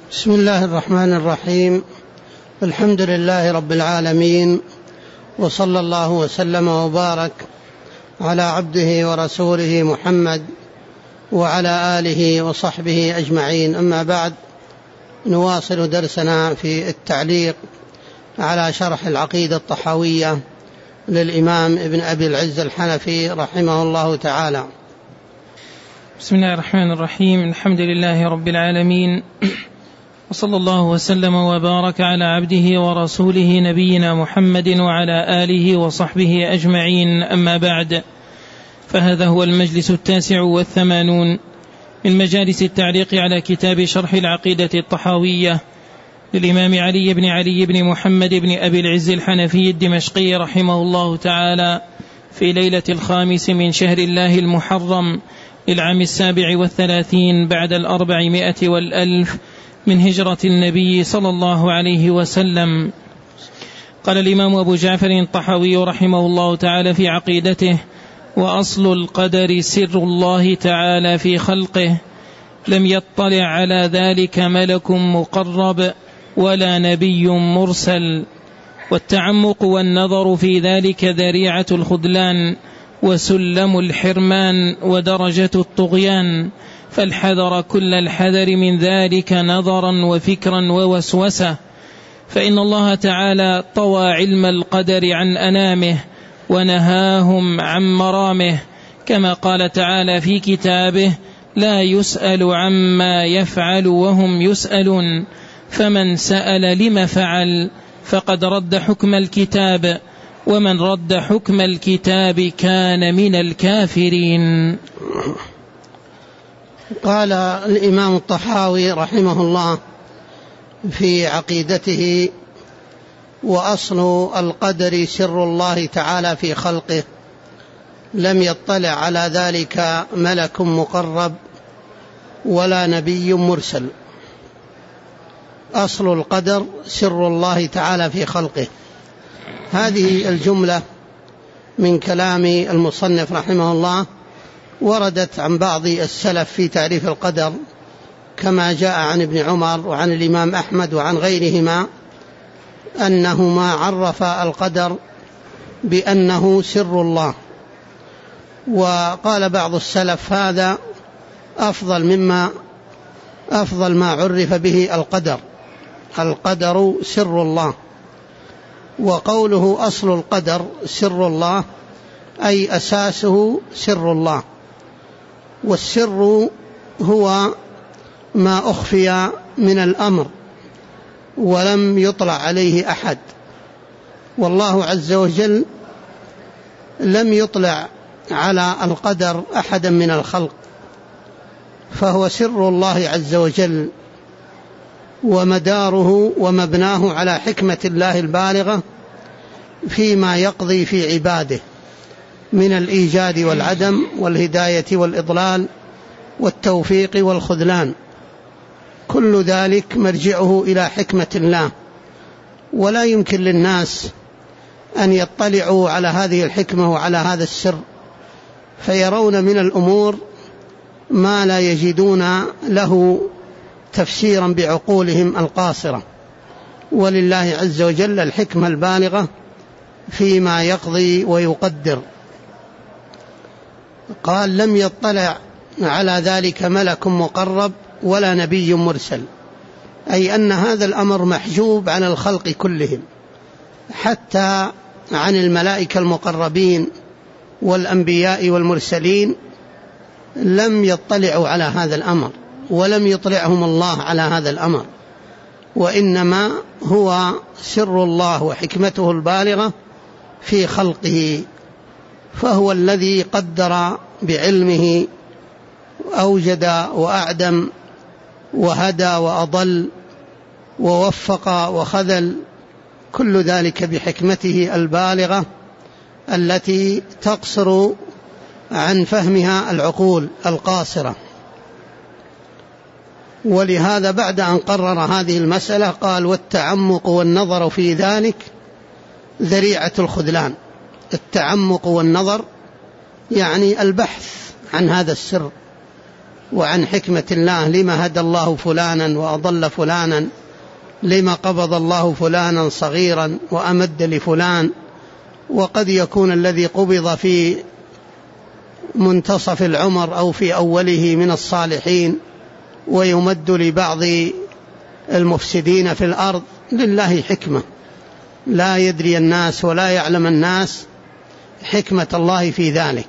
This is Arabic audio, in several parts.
بسم الله الرحمن الرحيم. الحمد لله رب العالمين، وصلى الله وسلم وبارك على عبده ورسوله محمد وعلى آله وصحبه أجمعين. أما بعد، نواصل درسنا في التعليق على شرح العقيدة الطحاوية للإمام ابن أبي العز الحنفي رحمه الله تعالى. بسم الله الرحمن الرحيم. الحمد لله رب العالمين، وصلى الله وسلم وبارك على عبده ورسوله نبينا محمد وعلى آله وصحبه أجمعين. أما بعد، فهذا هو المجلس 89 من مجالس التعليق على كتاب شرح العقيدة الطحاوية للإمام علي بن محمد بن أبي العز الحنفي الدمشقي رحمه الله تعالى، في ليلة 5 من شهر الله المحرم للعام 37 بعد 400 والألف من هجرة النبي صلى الله عليه وسلم. قال الإمام أبو جعفر الطحاوي رحمه الله تعالى في عقيدته: وأصل القدر سر الله تعالى في خلقه، لم يطلع على ذلك ملك مقرب ولا نبي مرسل، والتعمق والنظر في ذلك ذريعة الخذلان وسلم الحرمان ودرجة الطغيان، فالحذر كل الحذر من ذلك نظرا وفكرا ووسوسة، فإن الله تعالى طوى علم القدر عن أنامه ونهاهم عن مرامه، كما قال تعالى في كتابه: لا يسأل عما يفعل وهم يسألون، فمن سأل لم فعل فقد رد حكم الكتاب، ومن رد حكم الكتاب كان من الكافرين. قال الإمام الطحاوي رحمه الله في عقيدته: وأصل القدر سر الله تعالى في خلقه، لم يطلع على ذلك ملك مقرب ولا نبي مرسل. أصل القدر سر الله تعالى في خلقه. هذه الجملة من كلام المصنف رحمه الله وردت عن بعض السلف في تعريف القدر، كما جاء عن ابن عمر وعن الإمام أحمد وعن غيرهما أنهما عرف القدر بأنه سر الله. وقال بعض السلف: هذا أفضل ما عرف به القدر سر الله. وقوله أصل القدر سر الله أي أساسه سر الله، والسر هو ما أخفي من الأمر ولم يطلع عليه أحد، والله عز وجل لم يطلع على القدر أحدا من الخلق، فهو سر الله عز وجل، ومداره ومبناه على حكمة الله البالغة فيما يقضي في عباده من الإيجاد والعدم والهداية والإضلال والتوفيق والخذلان، كل ذلك مرجعه إلى حكمة الله، ولا يمكن للناس أن يطلعوا على هذه الحكمة وعلى هذا السر، فيرون من الأمور ما لا يجدون له تفسيرا بعقولهم القاصرة، ولله عز وجل الحكمة البالغة فيما يقضي ويقدر. قال: لم يطلع على ذلك ملك مقرب ولا نبي مرسل، أي أن هذا الأمر محجوب عن الخلق كلهم، حتى عن الملائكة المقربين والأنبياء والمرسلين لم يطلعوا على هذا الأمر، ولم يطلعهم الله على هذا الأمر، وإنما هو سر الله وحكمته البالغة في خلقه، فهو الذي قدر بعلمه، أوجد وأعدم وهدى وأضل ووفق وخذل، كل ذلك بحكمته البالغة التي تقصر عن فهمها العقول القاصرة. ولهذا بعد أن قرر هذه المسألة قال: والتعمق والنظر في ذلك ذريعة الخذلان. التعمق والنظر يعني البحث عن هذا السر وعن حكمة الله، لما هدى الله فلانا وأضل فلانا، لما قبض الله فلانا صغيرا وأمد لفلان. وقد يكون الذي قبض في منتصف العمر أو في أوله من الصالحين، ويمد لبعض المفسدين في الأرض. لله حكمة لا يدري الناس ولا يعلم الناس حكمة الله في ذلك.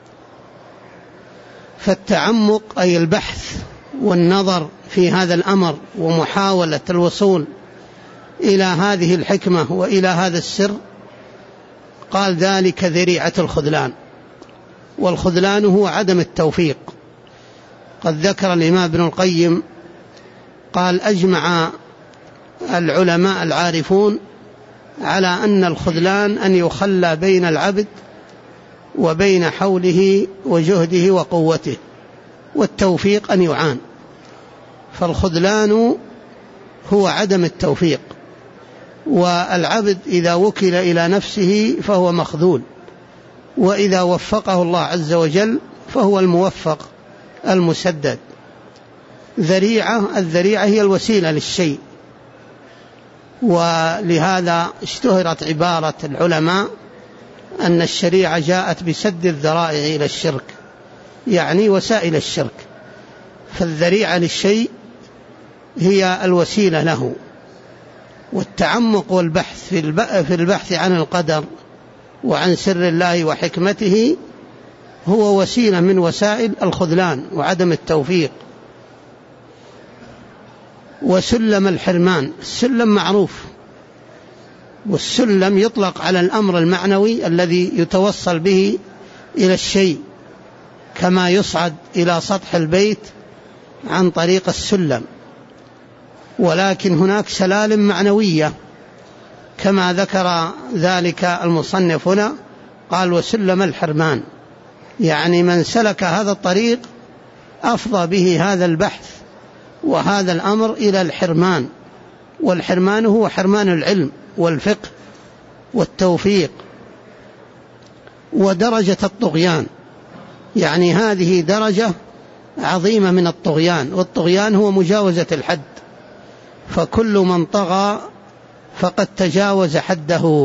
فالتعمق أي البحث والنظر في هذا الأمر ومحاولة الوصول إلى هذه الحكمة وإلى هذا السر، قال ذلك ذريعة الخذلان. والخذلان هو عدم التوفيق. قد ذكر الإمام ابن القيم قال: أجمع العلماء العارفون على أن الخذلان أن يخلى بين العبد وبين حوله وجهده وقوته، والتوفيق أن يعان. فالخذلان هو عدم التوفيق، والعبد إذا وكل إلى نفسه فهو مخذول، وإذا وفقه الله عز وجل فهو الموفق المسدد. الذريعة هي الوسيلة للشيء. ولهذا اشتهرت عبارة العلماء أن الشريعة جاءت بسد الذرائع إلى الشرك، يعني وسائل الشرك. فالذريعة للشيء هي الوسيلة له. والتعمق والبحث في البحث عن القدر وعن سر الله وحكمته هو وسيلة من وسائل الخذلان وعدم التوفيق. وسلم الحرمان، السلم معروف، والسلم يطلق على الأمر المعنوي الذي يتوصل به إلى الشيء، كما يصعد إلى سطح البيت عن طريق السلم. ولكن هناك سلالم معنوية كما ذكر ذلك المصنف هنا، قال: وسلم الحرمان، يعني من سلك هذا الطريق أفضى به هذا البحث وهذا الأمر إلى الحرمان. والحرمان هو حرمان العلم والفقه والتوفيق. ودرجة الطغيان، يعني هذه درجة عظيمة من الطغيان، والطغيان هو مجاوزة الحد، فكل من طغى فقد تجاوز حده.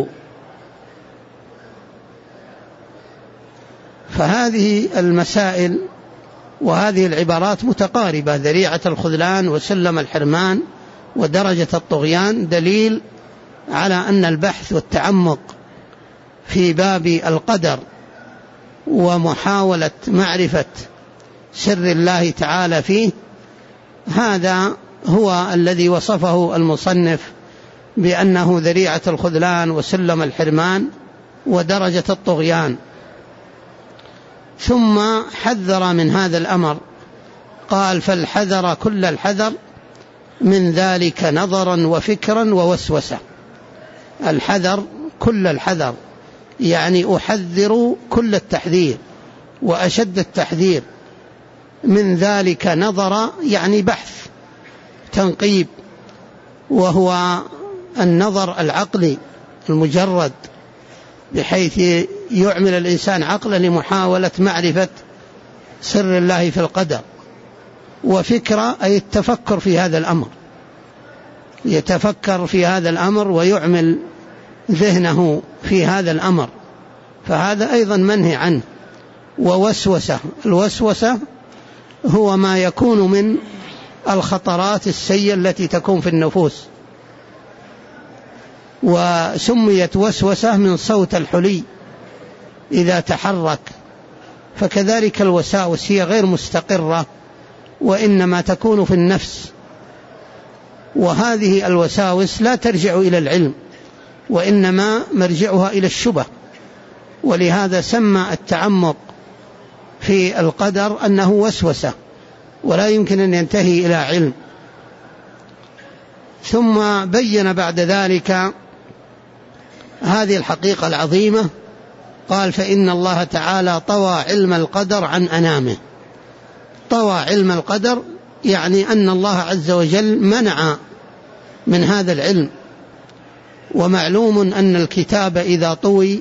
فهذه المسائل وهذه العبارات متقاربة: ذريعة الخذلان وسلم الحرمان ودرجة الطغيان، دليل على أن البحث والتعمق في باب القدر ومحاولة معرفة سر الله تعالى فيه، هذا هو الذي وصفه المصنف بأنه ذريعة الخذلان وسلم الحرمان ودرجة الطغيان. ثم حذر من هذا الأمر، قال: فالحذر كل الحذر من ذلك نظرا وفكرا ووسوسة. الحذر كل الحذر، يعني أحذر كل التحذير وأشد التحذير من ذلك نظر، يعني بحث تنقيب، وهو النظر العقلي المجرد، بحيث يعمل الإنسان عقلا لمحاولة معرفة سر الله في القدر. وفكرة أي التفكر في هذا الأمر، يتفكر في هذا الأمر ويعمل ذهنه في هذا الأمر، فهذا أيضا منهي عنه. ووسوسة، الوسوسة هو ما يكون من الخطرات السيئة التي تكون في النفوس، وسميت وسوسة من صوت الحلي إذا تحرك. فكذلك الوساوس هي غير مستقرة، وإنما تكون في النفس. وهذه الوساوس لا ترجع إلى العلم، وإنما مرجعها إلى الشبه. ولهذا سمى التعمق في القدر أنه وسوسة، ولا يمكن أن ينتهي إلى علم. ثم بين بعد ذلك هذه الحقيقة العظيمة، قال: فإن الله تعالى طوى علم القدر عن أنامه. طوى علم القدر يعني أن الله عز وجل منع من هذا العلم. ومعلوم أن الكتاب إذا طوي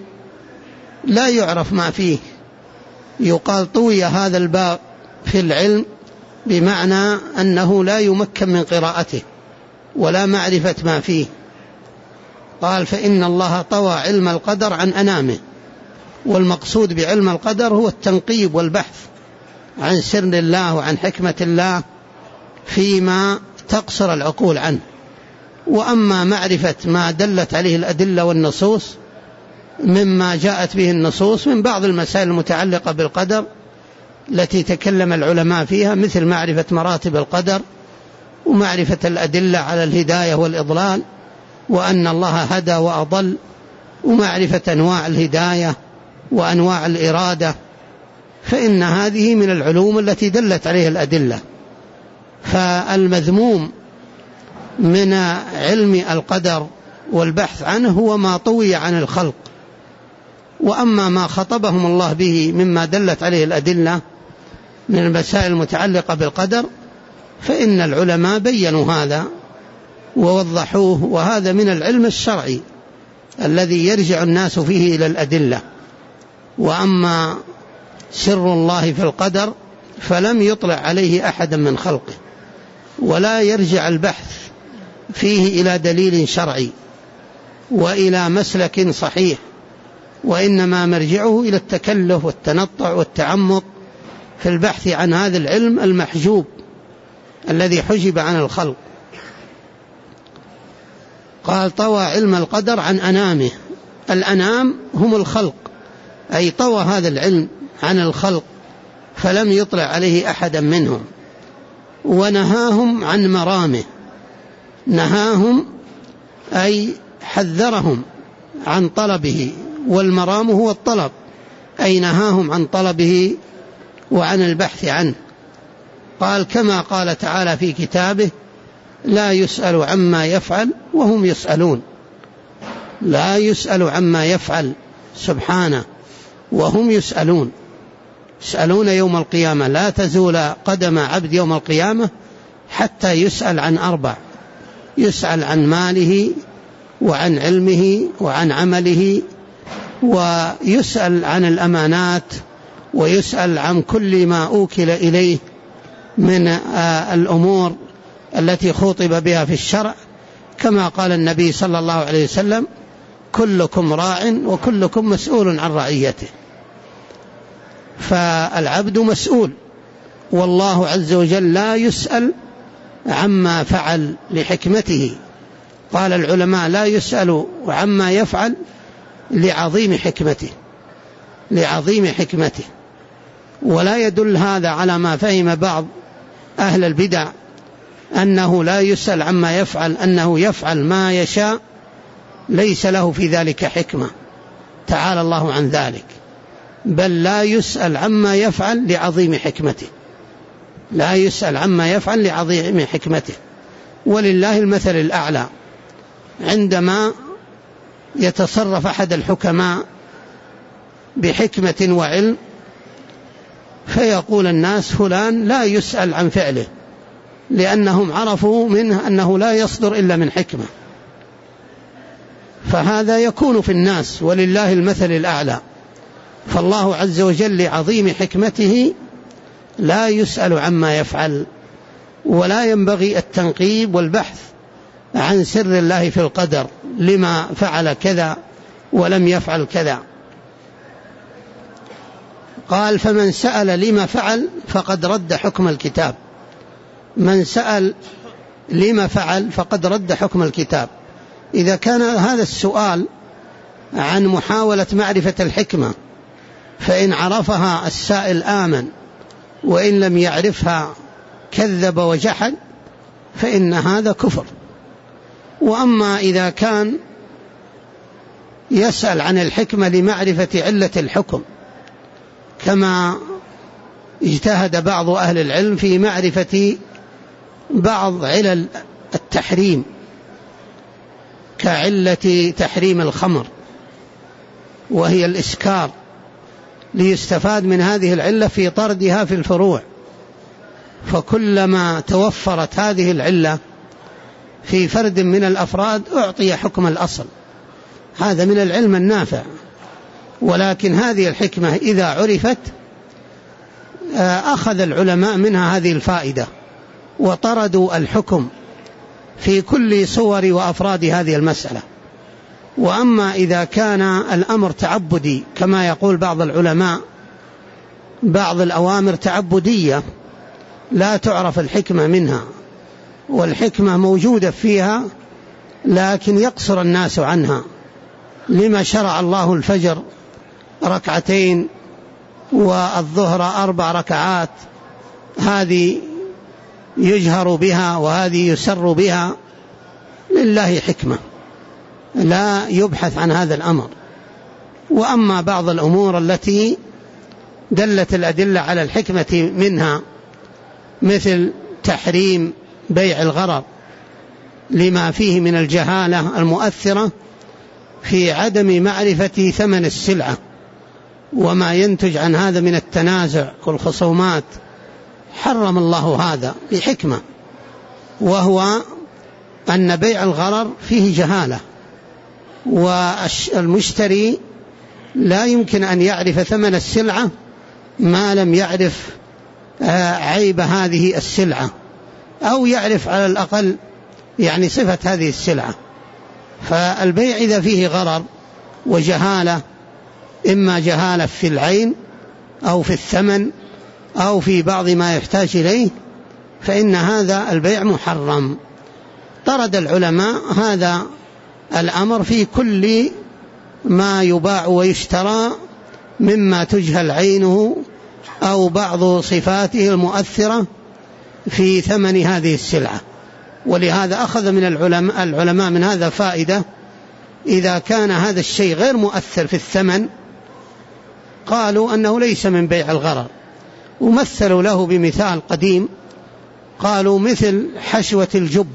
لا يعرف ما فيه، يقال طوي هذا الباب في العلم بمعنى أنه لا يمكن من قراءته ولا معرفة ما فيه. قال فإن الله طوى علم القدر عن أنامه، والمقصود بعلم القدر هو التنقيب والبحث عن سر الله وعن حكمة الله فيما تقصر العقول عنه. وأما معرفة ما دلت عليه الأدلة والنصوص مما جاءت به النصوص من بعض المسائل المتعلقة بالقدر التي تكلم العلماء فيها، مثل معرفة مراتب القدر ومعرفة الأدلة على الهداية والإضلال وأن الله هدى وأضل، ومعرفة أنواع الهداية وأنواع الإرادة، فإن هذه من العلوم التي دلت عليها الأدلة. فالمذموم من علم القدر والبحث عنه هو ما طوي عن الخلق. وأما ما خطبهم الله به مما دلت عليه الأدلة من المسائل المتعلقة بالقدر فإن العلماء بيّنوا هذا ووضحوه، وهذا من العلم الشرعي الذي يرجع الناس فيه إلى الأدلة. وأما سر الله في القدر فلم يطلع عليه أحد من خلقه، ولا يرجع البحث فيه إلى دليل شرعي وإلى مسلك صحيح، وإنما مرجعه إلى التكلف والتنطع والتعمق في البحث عن هذا العلم المحجوب الذي حجب عن الخلق. قال طوى علم القدر عن أنامه. الأنام هم الخلق، أي طوى هذا العلم عن الخلق فلم يطلع عليه أحدا منهم، ونهاهم عن مرامه. نهاهم أي حذرهم عن طلبه، والمرام هو الطلب، أي نهاهم عن طلبه وعن البحث عنه. قال كما قال تعالى في كتابه لا يسأل عما يفعل وهم يسألون. لا يسأل عما يفعل سبحانه وهم يسألون. يسألون يوم القيامة. لا تزول قدم عبد يوم القيامة حتى يسأل عن 4: يسأل عن ماله وعن علمه وعن عمله، ويسأل عن الأمانات، ويسأل عن كل ما أوكل إليه من الأمور التي خُطب بها في الشرع، كما قال النبي صلى الله عليه وسلم كلكم راع وكلكم مسؤول عن رعيته. فالعبد مسؤول، والله عز وجل لا يسأل عما فعل لحكمته. قال العلماء لا يسأل عما يفعل لعظيم حكمته، لعظيم حكمته. ولا يدل هذا على ما فهم بعض أهل البدع أنه لا يسأل عما يفعل، أنه يفعل ما يشاء ليس له في ذلك حكمة، تعالى الله عن ذلك. بل لا يسأل عما يفعل لعظيم حكمته، لا يسأل عما يفعل لعظيم حكمته. ولله المثل الأعلى عندما يتصرف أحد الحكماء بحكمة وعلم فيقول الناس فلان لا يسأل عن فعله، لأنهم عرفوا منه أنه لا يصدر إلا من حكمة. فهذا يكون في الناس، ولله المثل الأعلى. فالله عز وجل لعظيم حكمته لا يسأل عما يفعل، ولا ينبغي التنقيب والبحث عن سر الله في القدر، لما فعل كذا ولم يفعل كذا. قال فمن سأل لما فعل فقد رد حكم الكتاب. من سأل لما فعل فقد رد حكم الكتاب. إذا كان هذا السؤال عن محاولة معرفة الحكمة، فإن عرفها السائل آمن، وإن لم يعرفها كذب وجحد، فإن هذا كفر. وأما إذا كان يسأل عن الحكمة لمعرفة علة الحكم، كما اجتهد بعض أهل العلم في معرفة بعض علل التحريم كعلة تحريم الخمر وهي الإسكار، ليستفاد من هذه العلة في طردها في الفروع. فكلما توفرت هذه العلة في فرد من الأفراد أعطي حكم الأصل. هذا من العلم النافع. ولكن هذه الحكمة إذا عرفت أخذ العلماء منها هذه الفائدة وطردوا الحكم في كل صور وأفراد هذه المسألة. وأما إذا كان الأمر تعبدي كما يقول بعض العلماء، بعض الأوامر تعبدية لا تعرف الحكمة منها، والحكمة موجودة فيها لكن يقصر الناس عنها، لما شرع الله الفجر 2 والظهر 4 ركعات، هذه يجهر بها وهذه يسر بها، لله حكمة لا يبحث عن هذا الأمر. وأما بعض الأمور التي دلت الأدلة على الحكمة منها مثل تحريم بيع الغرر لما فيه من الجهالة المؤثرة في عدم معرفة ثمن السلعة وما ينتج عن هذا من التنازع والخصومات، حرم الله هذا بحكمة، وهو أن بيع الغرر فيه جهالة، والمشتري لا يمكن أن يعرف ثمن السلعة ما لم يعرف عيب هذه السلعة، أو يعرف على الأقل يعني صفة هذه السلعة. فالبيع إذا فيه غرر وجهالة، إما جهالة في العين أو في الثمن أو في بعض ما يحتاج إليه، فإن هذا البيع محرم. طرد العلماء هذا الأمر في كل ما يباع ويشترى مما تجهل عينه أو بعض صفاته المؤثرة في ثمن هذه السلعة. ولهذا أخذ من العلماء من هذا فائدة: إذا كان هذا الشيء غير مؤثر في الثمن قالوا أنه ليس من بيع الغرر، ومثلوا له بمثال قديم، قالوا مثل حشوة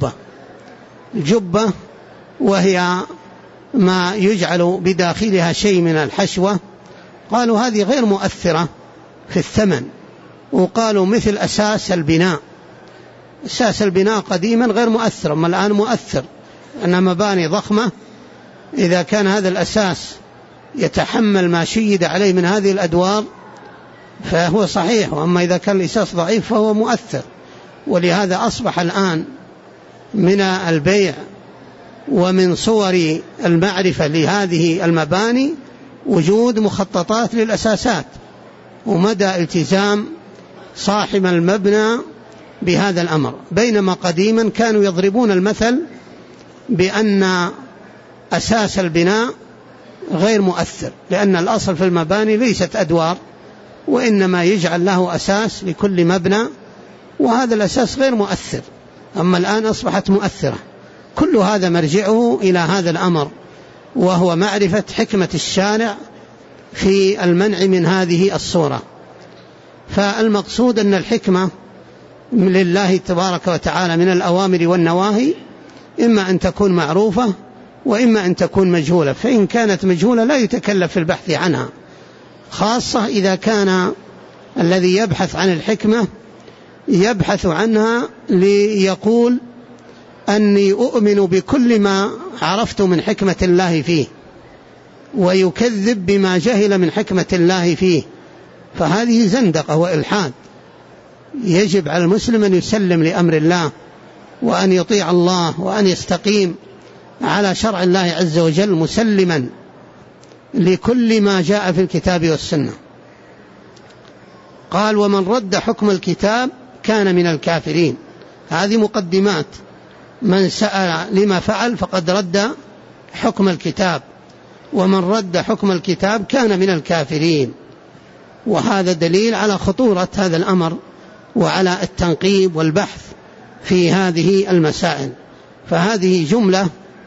الجبة وهي ما يجعل بداخلها شيء من الحشوة، قالوا هذه غير مؤثرة في الثمن. وقالوا مثل أساس البناء قديما غير مؤثر، أما الآن مؤثر، أن مباني ضخمة إذا كان هذا الأساس يتحمل ما شيد عليه من هذه الأدوار فهو صحيح، وأما إذا كان الأساس ضعيف فهو مؤثر. ولهذا أصبح الآن من البيع ومن صور المعرفة لهذه المباني وجود مخططات للأساسات ومدى التزام صاحب المبنى بهذا الأمر، بينما قديما كانوا يضربون المثل بأن أساس البناء غير مؤثر، لأن الأصل في المباني ليست أدوار، وإنما يجعل له أساس لكل مبنى، وهذا الأساس غير مؤثر. أما الآن أصبحت مؤثرة. كل هذا مرجعه إلى هذا الأمر، وهو معرفة حكمة الشارع في المنع من هذه الصورة. فالمقصود أن الحكمة لله تبارك وتعالى من الأوامر والنواهي إما أن تكون معروفة وإما أن تكون مجهولة، فإن كانت مجهولة لا يتكلف في البحث عنها، خاصة إذا كان الذي يبحث عن الحكمة يبحث عنها ليقول أني أؤمن بكل ما عرفت من حكمة الله فيه، ويكذب بما جهل من حكمة الله فيه، فهذه زندقة وإلحاد. يجب على المسلم أن يسلم لأمر الله وأن يطيع الله وأن يستقيم على شرع الله عز وجل مسلما لكل ما جاء في الكتاب والسنة. قال: ومن رد حكم الكتاب كان من الكافرين. هذه مقدمات، من سأل لما فعل فقد رد حكم الكتاب، ومن رد حكم الكتاب كان من الكافرين. وهذا دليل على خطورة هذا الأمر وعلى التنقيب والبحث في هذه المسائل. فهذه جملة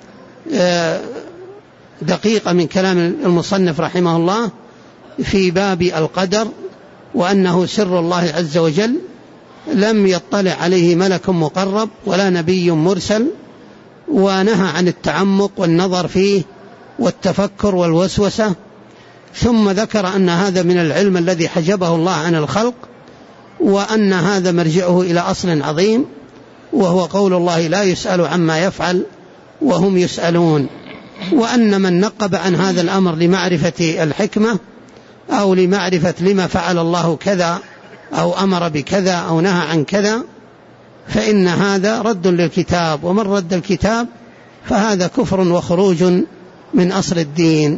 دقيقة من كلام المصنف رحمه الله في باب القدر، وأنه سر الله عز وجل لم يطلع عليه ملك مقرب ولا نبي مرسل، ونهى عن التعمق والنظر فيه والتفكر والوسوسة. ثم ذكر أن هذا من العلم الذي حجبه الله عن الخلق، وأن هذا مرجعه إلى أصل عظيم، وهو قول الله: لا يسأل عما يفعل وهم يسألون. وأن من نقب عن هذا الأمر لمعرفة الحكمة أو لمعرفة لما فعل الله كذا أو أمر بكذا أو نهى عن كذا، فإن هذا رد للكتاب، ومن رد الكتاب فهذا كفر وخروج من أصل الدين.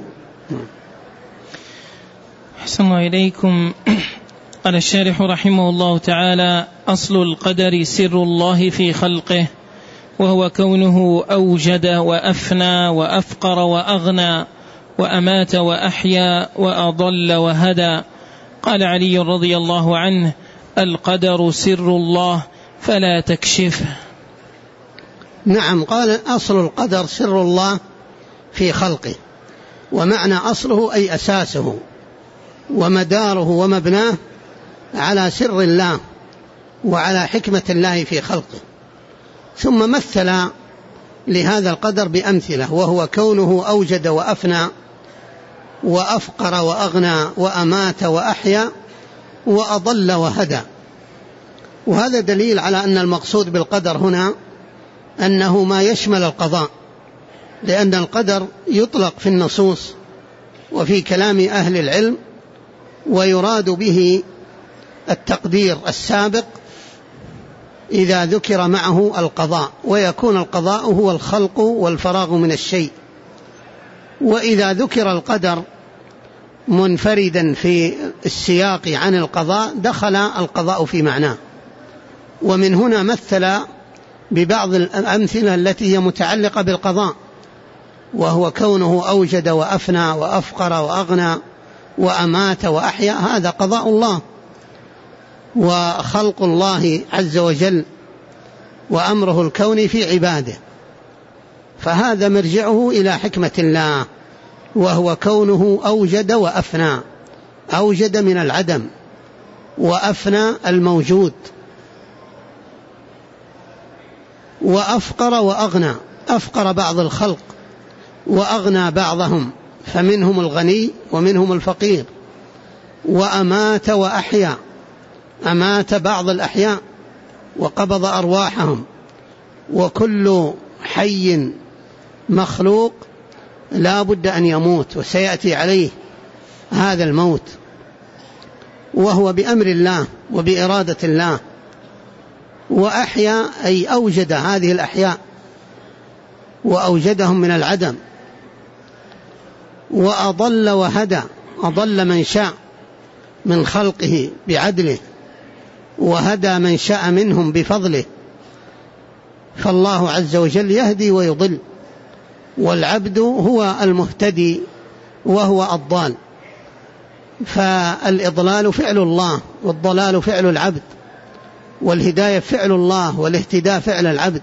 أحسن الله إليكم. قال الشارح رحمه الله تعالى: أصل القدر سر الله في خلقه، وهو كونه أوجد وأفنى وأفقر وأغنى وأمات وأحيا وأضل وهدى. قال علي رضي الله عنه: القدر سر الله فلا تكشفه. نعم، قال أصل القدر سر الله في خلقه، ومعنى أصله أي أساسه ومداره ومبناه على سر الله وعلى حكمة الله في خلقه. ثم مثل لهذا القدر بأمثلة، وهو كونه أوجد وأفنى وأفقر وأغنى وأمات وأحيا وأضل وهدى. وهذا دليل على أن المقصود بالقدر هنا أنه ما يشمل القضاء، لأن القدر يطلق في النصوص وفي كلام أهل العلم، ويراد به التقدير السابق إذا ذكر معه القضاء، ويكون القضاء هو الخلق والفراغ من الشيء. وإذا ذكر القدر منفردا في السياق عن القضاء دخل القضاء في معناه. ومن هنا مثل ببعض الأمثلة التي هي متعلقة بالقضاء، وهو كونه أوجد وأفنى وأفقر وأغنى وأمات وأحيا، هذا قضاء الله وخلق الله عز وجل وأمره الكوني في عباده، فهذا مرجعه إلى حكمة الله، وهو كونه أوجد وأفنى. أوجد من العدم، وأفنى الموجود، وأفقر وأغنى. أفقر بعض الخلق وأغنى بعضهم، فمنهم الغني ومنهم الفقير. وأمات وأحيا، أمات بعض الأحياء وقبض أرواحهم، وكل حي مخلوق لا بد أن يموت، وسيأتي عليه هذا الموت، وهو بأمر الله وبإرادة الله. وأحيا أي أوجد هذه الأحياء وأوجدهم من العدم. وأضل وهدى، أضل من شاء من خلقه بعدله، وهدى من شاء منهم بفضله. فالله عز وجل يهدي ويضل، والعبد هو المهتدي وهو الضال. فالإضلال فعل الله، والضلال فعل العبد، والهداية فعل الله، والاهتداء فعل العبد.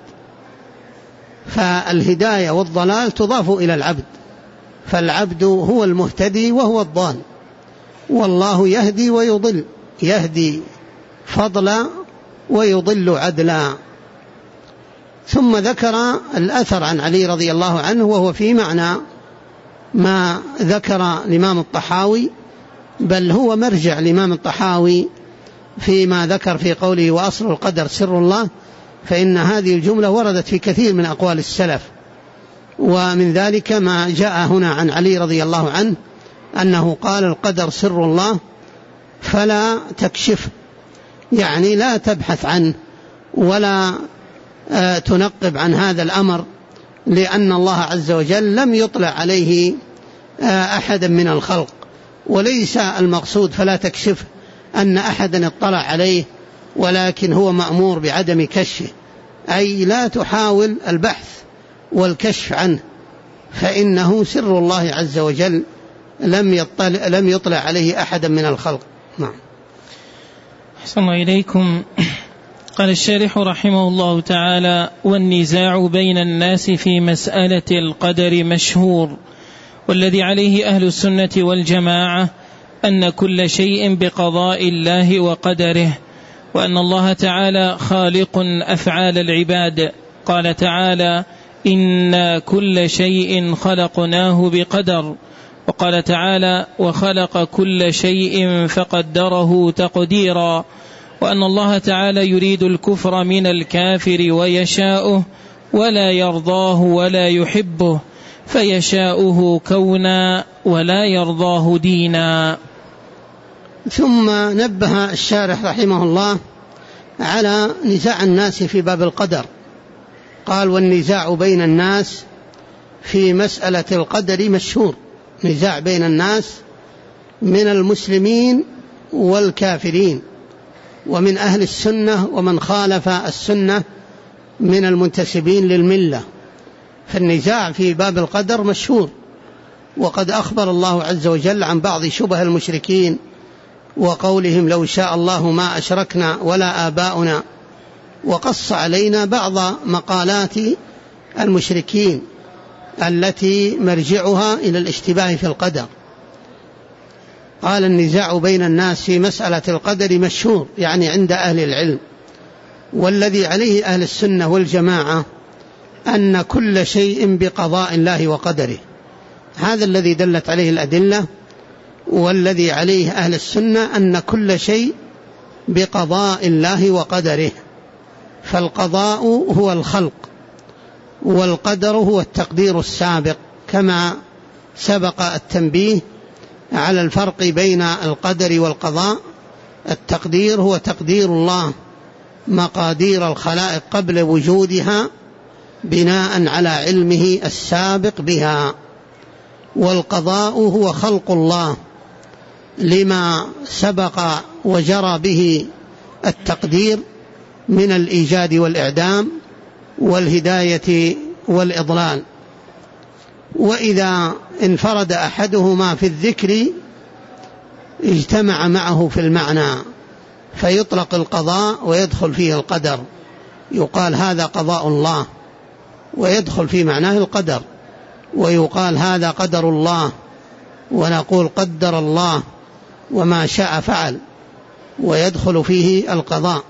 فالهداية والضلال تضاف إلى العبد، فالعبد هو المهتدي وهو الضال، والله يهدي ويضل، يهدي فضلا ويضل عدلا. ثم ذكر الأثر عن علي رضي الله عنه، وهو في معنى ما ذكر الإمام الطحاوي، بل هو مرجع الإمام الطحاوي فيما ذكر في قوله: وأصل القدر سر الله. فإن هذه الجملة وردت في كثير من أقوال السلف، ومن ذلك ما جاء هنا عن علي رضي الله عنه أنه قال: القدر سر الله فلا تكشف، يعني لا تبحث عنه ولا تنقب عن هذا الأمر، لأن الله عز وجل لم يطلع عليه أحدا من الخلق. وليس المقصود فلا تكشف أن أحدا اطلع عليه، ولكن هو مأمور بعدم كشفه، أي لا تحاول البحث والكشف عنه، فإنه سر الله عز وجل لم يطلع عليه أحدا من الخلق. نعم. أحسن الله إليكم. قال الشارح رحمه الله تعالى: والنزاع بين الناس في مسألة القدر مشهور، والذي عليه أهل السنة والجماعة أن كل شيء بقضاء الله وقدره، وأن الله تعالى خالق أفعال العباد. قال تعالى: إنا كل شيء خلقناه بقدر. وقال تعالى: وخلق كل شيء فقدره تقديرا. وأن الله تعالى يريد الكفر من الكافر ويشاؤه ولا يرضاه ولا يحبه، فيشاؤه كونا ولا يرضاه دينا. ثم نبه الشارح رحمه الله على نزاع الناس في باب القدر. قال: والنزاع بين الناس في مسألة القدر مشهور. نزاع بين الناس من المسلمين والكافرين، ومن أهل السنة ومن خالف السنة من المنتسبين للملة. فالنزاع في باب القدر مشهور، وقد أخبر الله عز وجل عن بعض شبه المشركين وقولهم: لو شاء الله ما أشركنا ولا آباؤنا، وقص علينا بعض مقالات المشركين التي مرجعها إلى الاشتباه في القدر. قال: النزاع بين الناس في مسألة القدر مشهور، يعني عند أهل العلم، والذي عليه أهل السنة والجماعة أن كل شيء بقضاء الله وقدره. هذا الذي دلت عليه الأدلة، والذي عليه أهل السنة أن كل شيء بقضاء الله وقدره. فالقضاء هو الخلق، والقدر هو التقدير السابق، كما سبق التنبيه على الفرق بين القدر والقضاء. التقدير هو تقدير الله مقادير الخلائق قبل وجودها بناء على علمه السابق بها، والقضاء هو خلق الله لما سبق وجرى به التقدير من الإيجاد والإعدام والهداية والإضلال. وإذا انفرد أحدهما في الذكر اجتمع معه في المعنى، فيطلق القضاء ويدخل فيه القدر، يقال هذا قضاء الله ويدخل في معناه القدر، ويقال هذا قدر الله ونقول قدر الله وما شاء فعل، ويدخل فيه القضاء.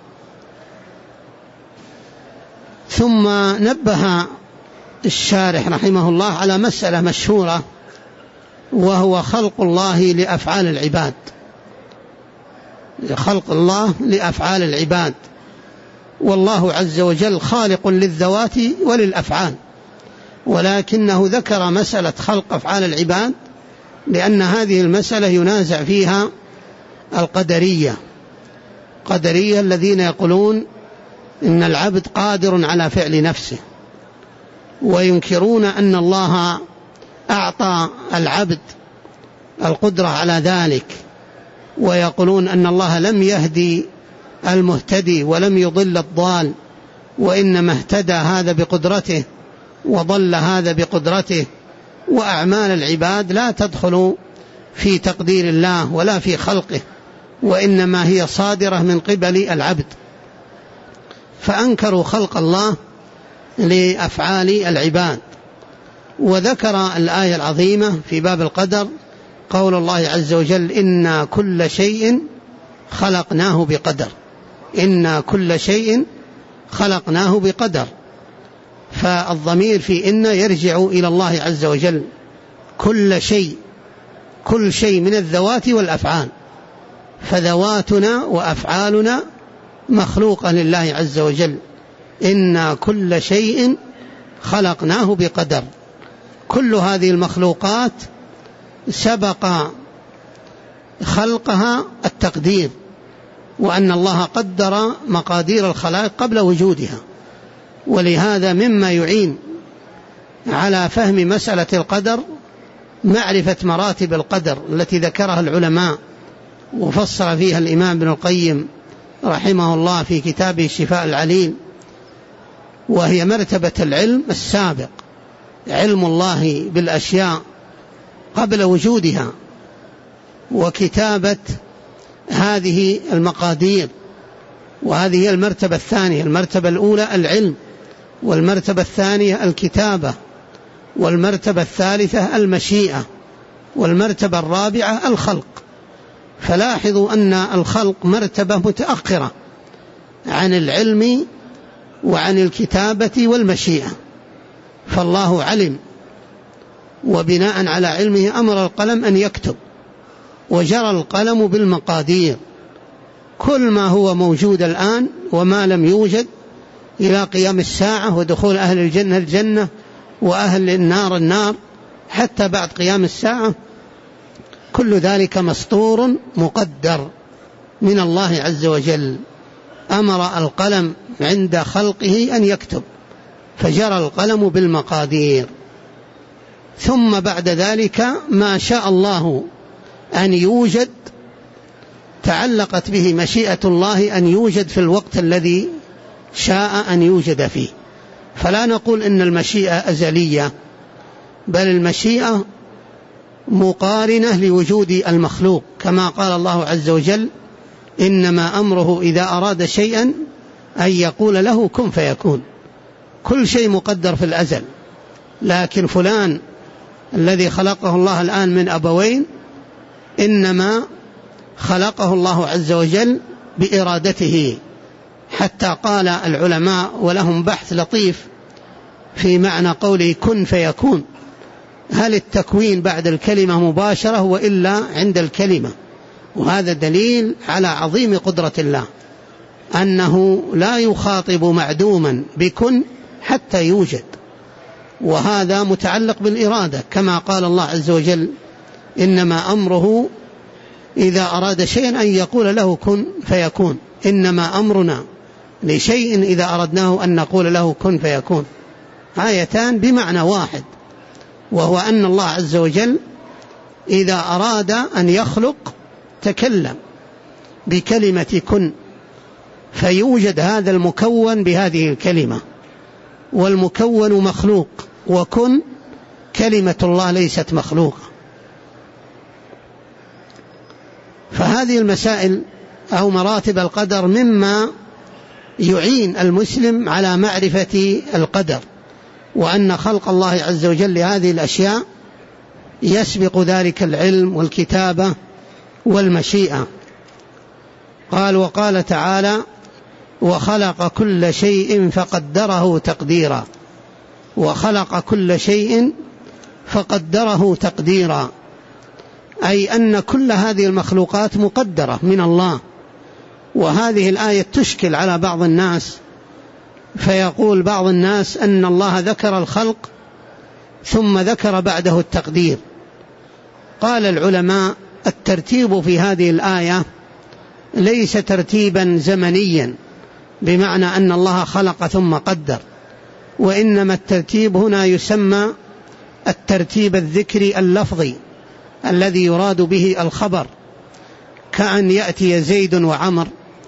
ثم نبه الشارح رحمه الله على مسألة مشهورة، وهو خلق الله لأفعال العباد. خلق الله لأفعال العباد، والله عز وجل خالق للذوات وللأفعال، ولكنه ذكر مسألة خلق أفعال العباد لأن هذه المسألة ينازع فيها القدرية الذين يقولون إن العبد قادر على فعل نفسه، وينكرون أن الله أعطى العبد القدرة على ذلك، ويقولون أن الله لم يهدي المهتدي ولم يضل الضال، وإنما اهتدى هذا بقدرته وضل هذا بقدرته. وأعمال العباد لا تدخل في تقدير الله ولا في خلقه، وإنما هي صادرة من قبل العبد. فأنكروا خلق الله لأفعال العباد. وذكر الآية العظيمة في باب القدر قول الله عز وجل: إنا كل شيء خلقناه بقدر. إنا كل شيء خلقناه بقدر. فالضمير في إن يرجع إلى الله عز وجل. كل شيء من الذوات والأفعال، فذواتنا وأفعالنا مخلوقة لله عز وجل. إنا كل شيء خلقناه بقدر. كل هذه المخلوقات سبق خلقها التقدير، وأن الله قدر مقادير الخلائق قبل وجودها. ولهذا مما يعين على فهم مسألة القدر معرفة مراتب القدر التي ذكرها العلماء وفصل فيها الإمام ابن القيم رحمه الله في كتابه الشفاء العليل، وهي مرتبة العلم السابق، علم الله بالأشياء قبل وجودها، وكتابة هذه المقادير. وهذه هي المرتبة الثانية. المرتبة الأولى العلم، والمرتبة الثانية الكتابة، والمرتبة الثالثة المشيئة، والمرتبة الرابعة الخلق. فلاحظوا أن الخلق مرتبة متأخرة عن العلم وعن الكتابة والمشيئة. فالله علم، وبناء على علمه أمر القلم أن يكتب، وجرى القلم بالمقادير. كل ما هو موجود الآن وما لم يوجد إلى قيام الساعة، ودخول أهل الجنة الجنة وأهل النار النار، حتى بعد قيام الساعة، كل ذلك مسطور مقدر من الله عز وجل. أمر القلم عند خلقه أن يكتب، فجرى القلم بالمقادير. ثم بعد ذلك ما شاء الله أن يوجد تعلقت به مشيئة الله أن يوجد في الوقت الذي شاء أن يوجد فيه. فلا نقول إن المشيئة أزلية، بل المشيئة مقارنة لوجود المخلوق، كما قال الله عز وجل: إنما أمره إذا أراد شيئا أن يقول له كن فيكون. كل شيء مقدر في الأزل، لكن فلان الذي خلقه الله الآن من أبوين إنما خلقه الله عز وجل بإرادته، حتى قال العلماء ولهم بحث لطيف في معنى قوله كن فيكون: هل التكوين بعد الكلمة مباشرة وإلا عند الكلمة؟ وهذا دليل على عظيم قدرة الله، أنه لا يخاطب معدوما بكن حتى يوجد، وهذا متعلق بالإرادة، كما قال الله عز وجل: إنما أمره إذا أراد شيئا أن يقول له كن فيكون. إنما أمرنا لشيء إذا أردناه أن نقول له كن فيكون. آيتان بمعنى واحد، وهو أن الله عز وجل إذا أراد أن يخلق تكلم بكلمة كن، فيوجد هذا المكون بهذه الكلمة، والمكون مخلوق، وكن كلمة الله ليست مخلوقة. فهذه المسائل أو مراتب القدر مما يعين المسلم على معرفة القدر، وأن خلق الله عز وجل لهذه الأشياء يسبق ذلك العلم والكتابة والمشيئة. قال: وقال تعالى: وخلق كل شيء فقدره تقديرا. وخلق كل شيء فقدره تقديرا، أي أن كل هذه المخلوقات مقدرة من الله. وهذه الآية تشكل على بعض الناس، فيقول بعض الناس أن الله ذكر الخلق ثم ذكر بعده التقدير. قال العلماء: الترتيب في هذه الآية ليس ترتيبا زمنيا بمعنى أن الله خلق ثم قدر، وإنما الترتيب هنا يسمى الترتيب الذكري اللفظي الذي يراد به الخبر، كأن يأتي زيد وعمر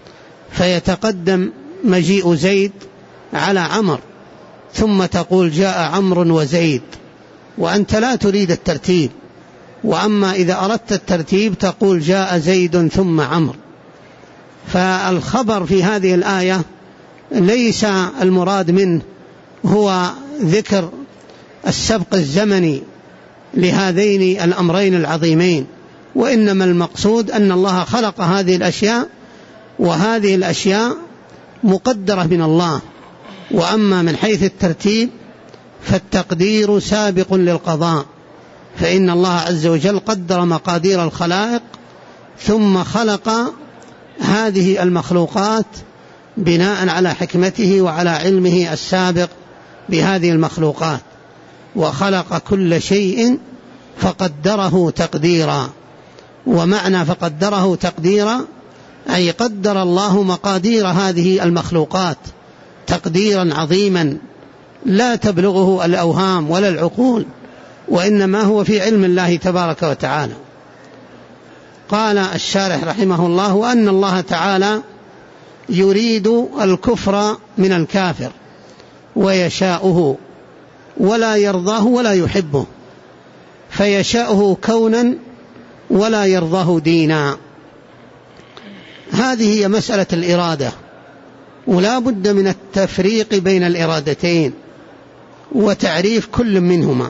فيتقدم مجيء زيد على عمر، ثم تقول جاء عمرو وزيد، وأنت لا تريد الترتيب. وأما إذا أردت الترتيب تقول جاء زيد ثم عمرو. فالخبر في هذه الآية ليس المراد منه هو ذكر السبق الزمني لهذين الأمرين العظيمين، وإنما المقصود أن الله خلق هذه الأشياء، وهذه الأشياء مقدرة من الله. وأما من حيث الترتيب فالتقدير سابق للقضاء، فإن الله عز وجل قدر مقادير الخلائق ثم خلق هذه المخلوقات بناء على حكمته وعلى علمه السابق بهذه المخلوقات. وخلق كل شيء فقدره تقديرا. ومعنى فقدره تقديرا أي قدر الله مقادير هذه المخلوقات تقديرا عظيما لا تبلغه الأوهام ولا العقول، وإنما هو في علم الله تبارك وتعالى. قال الشارح رحمه الله: وأن الله تعالى يريد الكفر من الكافر ويشاؤه ولا يرضاه ولا يحبه، فيشاؤه كونا ولا يرضاه دينا. هذه هي مسألة الإرادة، ولا بد من التفريق بين الإرادتين وتعريف كل منهما.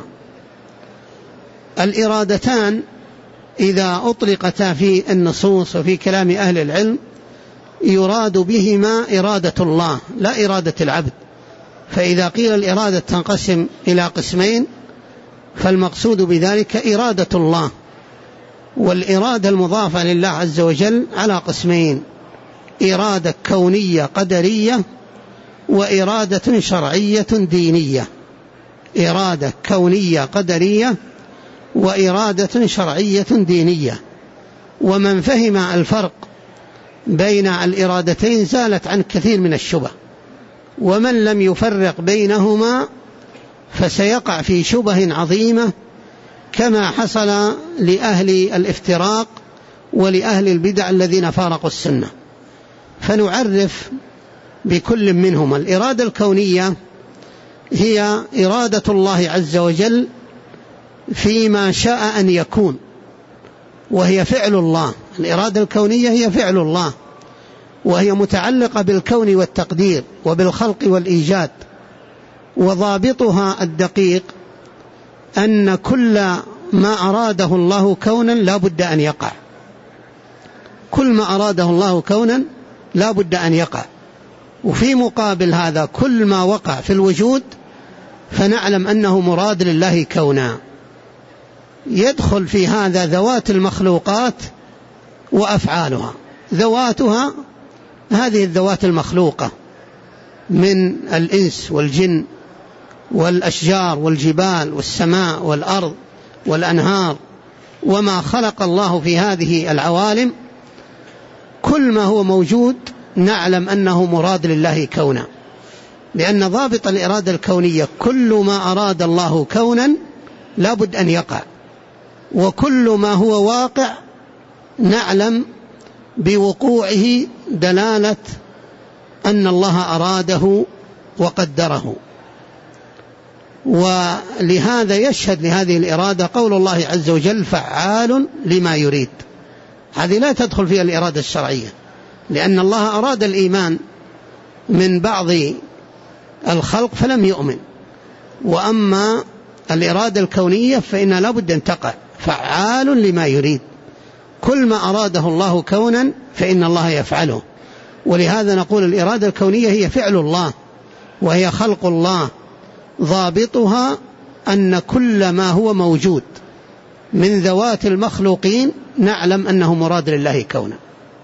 الإرادتان إذا أطلقتا في النصوص وفي كلام أهل العلم يراد بهما إرادة الله لا إرادة العبد. فإذا قيل الإرادة تنقسم إلى قسمين فالمقصود بذلك إرادة الله، والإرادة المضافة لله عز وجل على قسمين: إرادة كونية قدرية وإرادة شرعية دينية. إرادة كونية قدرية وإرادة شرعية دينية. ومن فهم الفرق بين الإرادتين زالت عن كثير من الشبه، ومن لم يفرق بينهما فسيقع في شبه عظيمة كما حصل لأهل الافتراق ولأهل البدع الذين فارقوا السنة. فنعرف بكل منهما. الإرادة الكونية هي إرادة الله عز وجل فيما شاء أن يكون، وهي فعل الله. الإرادة الكونية هي فعل الله، وهي متعلقة بالكون والتقدير وبالخلق والإيجاد. وضابطها الدقيق أن كل ما أراده الله كونا لا بد أن يقع. كل ما أراده الله كونا لا بد أن يقع. وفي مقابل هذا كل ما وقع في الوجود فنعلم أنه مراد لله كونا. يدخل في هذا ذوات المخلوقات وأفعالها. ذواتها هذه الذوات المخلوقة من الإنس والجن والأشجار والجبال والسماء والأرض والأنهار وما خلق الله في هذه العوالم، كل ما هو موجود نعلم أنه مراد لله كونا، لأن ضابط الإرادة الكونية كل ما أراد الله كونا لا بد أن يقع، وكل ما هو واقع نعلم بوقوعه دلالة أن الله أراده وقدره. ولهذا يشهد لهذه الإرادة قول الله عز وجل فعال لما يريد. هذه لا تدخل فيها الإرادة الشرعية، لأن الله أراد الإيمان من بعض الخلق فلم يؤمن. وأما الإرادة الكونية فإنها لا بد أن تقع، فعال لما يريد. كل ما أراده الله كونا فإن الله يفعله. ولهذا نقول الإرادة الكونية هي فعل الله وهي خلق الله. ضابطها أن كل ما هو موجود من ذوات المخلوقين نعلم أنه مراد لله كونا.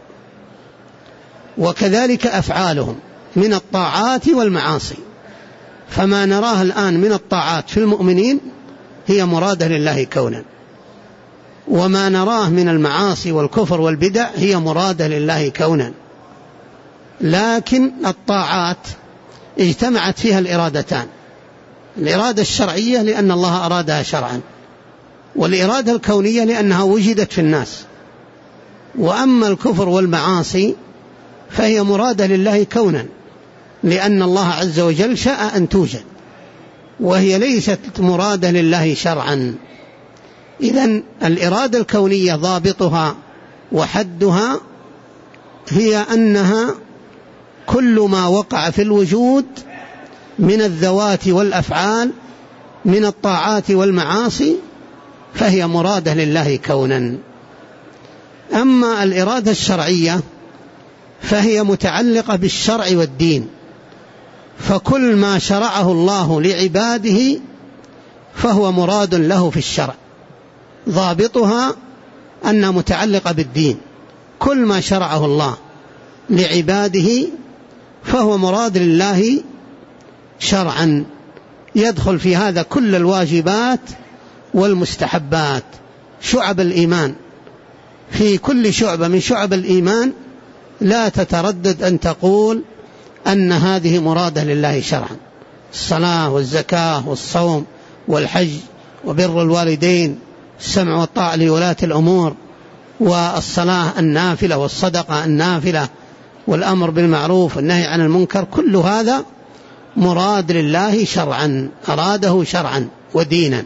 وكذلك أفعالهم من الطاعات والمعاصي، فما نراه الآن من الطاعات في المؤمنين هي مرادة لله كونا، وما نراه من المعاصي والكفر والبدع هي مرادة لله كونا. لكن الطاعات اجتمعت فيها الإرادتان، الإرادة الشرعية لأن الله أرادها شرعا، والإرادة الكونية لأنها وجدت في الناس. وأما الكفر والمعاصي فهي مرادة لله كونا لأن الله عز وجل شاء أن توجد، وهي ليست مرادة لله شرعا. إذن الإرادة الكونية ضابطها وحدها هي أنها كل ما وقع في الوجود من الذوات والأفعال من الطاعات والمعاصي فهي مرادة لله كونا. أما الإرادة الشرعية فهي متعلقة بالشرع والدين، فكل ما شرعه الله لعباده فهو مراد له في الشرع. ضابطها أنها متعلقة بالدين، كل ما شرعه الله لعباده فهو مراد لله شرعا. يدخل في هذا كل الواجبات والمستحبات. شعب الإيمان، في كل شعبة من شعب الإيمان لا تتردد أن تقول أن هذه مرادة لله شرعا. الصلاة والزكاة والصوم والحج وبر الوالدين، السمع والطاعة لولاة الأمور، والصلاة النافلة والصدقة النافلة والأمر بالمعروف والنهي عن المنكر، كل هذا مراد لله شرعا، أراده شرعا ودينا.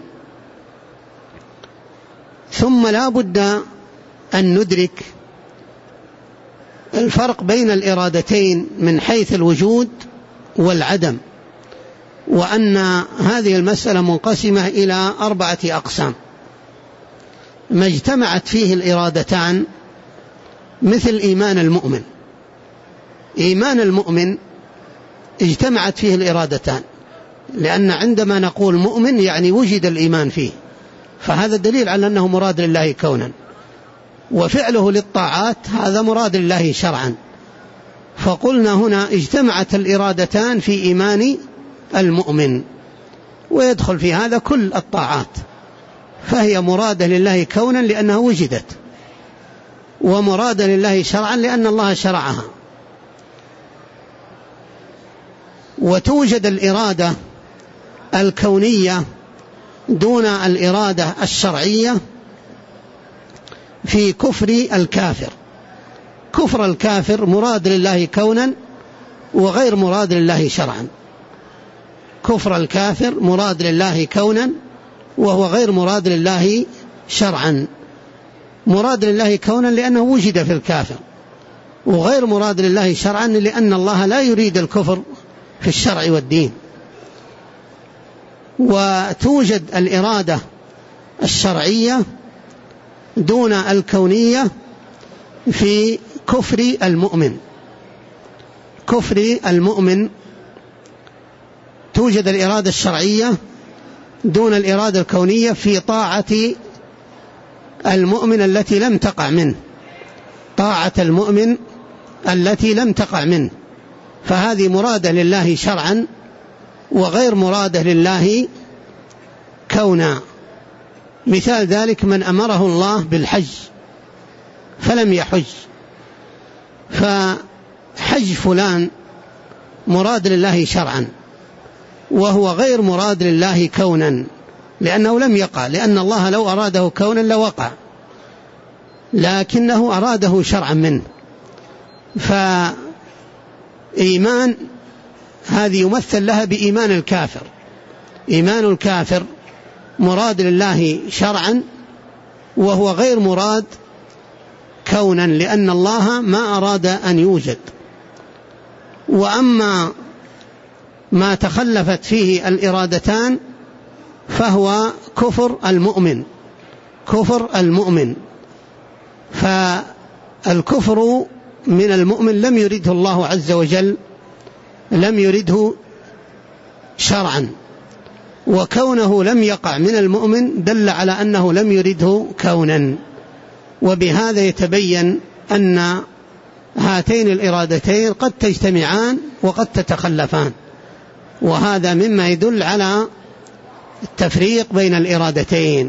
ثم لا بد أن ندرك الفرق بين الإرادتين من حيث الوجود والعدم، وأن هذه المسألة منقسمة إلى 4 أقسام. ما اجتمعت فيه الإرادتان مثل إيمان المؤمن. إيمان المؤمن اجتمعت فيه الإرادتان، لأن عندما نقول مؤمن يعني وجد الإيمان فيه، فهذا دليل على أنه مراد لله كونا. وفعله للطاعات هذا مراد لله شرعا. فقلنا هنا اجتمعت الإرادتان في إيمان المؤمن، ويدخل في هذا كل الطاعات. فهي مرادة لله كونا لأنها وجدت، ومرادة لله شرعا لأن الله شرعها. وتوجد الإرادة الكونية دون الإرادة الشرعية في كفر الكافر. كفر الكافر مراد لله كونا وغير مراد لله شرعا. كفر الكافر مراد لله كونا وهو غير مراد لله شرعا. مراد لله كونا لأنه وجد في الكافر، وغير مراد لله شرعا لأن الله لا يريد الكفر في الشرع والدين. وتوجد الإرادة الشرعية دون الكونية في كفر المؤمن. كفر المؤمن توجد الإرادة الشرعية دون الإرادة الكونية في طاعة المؤمن التي لم تقع منه، طاعة المؤمن التي لم تقع منه، فهذه مرادة لله شرعا وغير مرادة لله كونا. مثال ذلك من أمره الله بالحج فلم يحج، فحج فلان مراد لله شرعا وهو غير مراد لله كونا لأنه لم يقع، لأن الله لو أراده كونا لوقع، لكنه أراده شرعا منه. فإيمان هذه يمثل لها بإيمان الكافر. إيمان الكافر مراد لله شرعا وهو غير مراد كونا لأن الله ما أراد أن يوجد. وأما ما تخلفت فيه الإرادتان فهو كفر المؤمن. كفر المؤمن، فالكفر من المؤمن لم يرده الله عز وجل، لم يرده شرعا، وكونه لم يقع من المؤمن دل على أنه لم يرده كونا. وبهذا يتبين أن هاتين الإرادتين قد تجتمعان وقد تتخلفان، وهذا مما يدل على التفريق بين الإرادتين.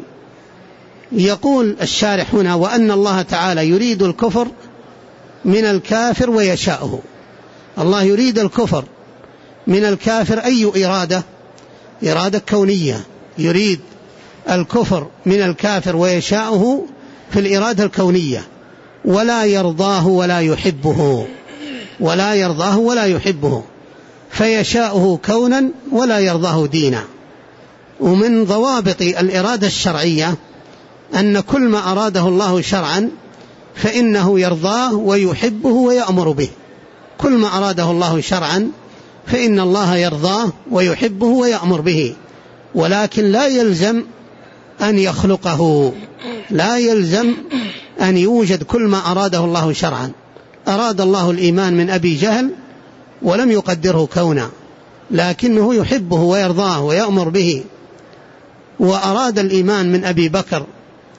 يقول الشارح هنا: وأن الله تعالى يريد الكفر من الكافر ويشاءه. الله يريد الكفر من الكافر، أي إرادة؟ إرادة كونية، يريد الكفر من الكافر ويشاءه في الإرادة الكونية، ولا يرضاه ولا يحبه، ولا يرضاه ولا يحبه، فيشاءه كونا ولا يرضاه دينا. ومن ضوابط الإرادة الشرعية أن كل ما أراده الله شرعا فإنه يرضاه ويحبه ويأمر به. كل ما أراده الله شرعا فإن الله يرضاه ويحبه ويأمر به، ولكن لا يلزم أن يخلقه، لا يلزم أن يوجد كل ما أراده الله شرعا. أراد الله الإيمان من أبي جهل ولم يقدره كونا، لكنه يحبه ويرضاه ويأمر به. وأراد الإيمان من أبي بكر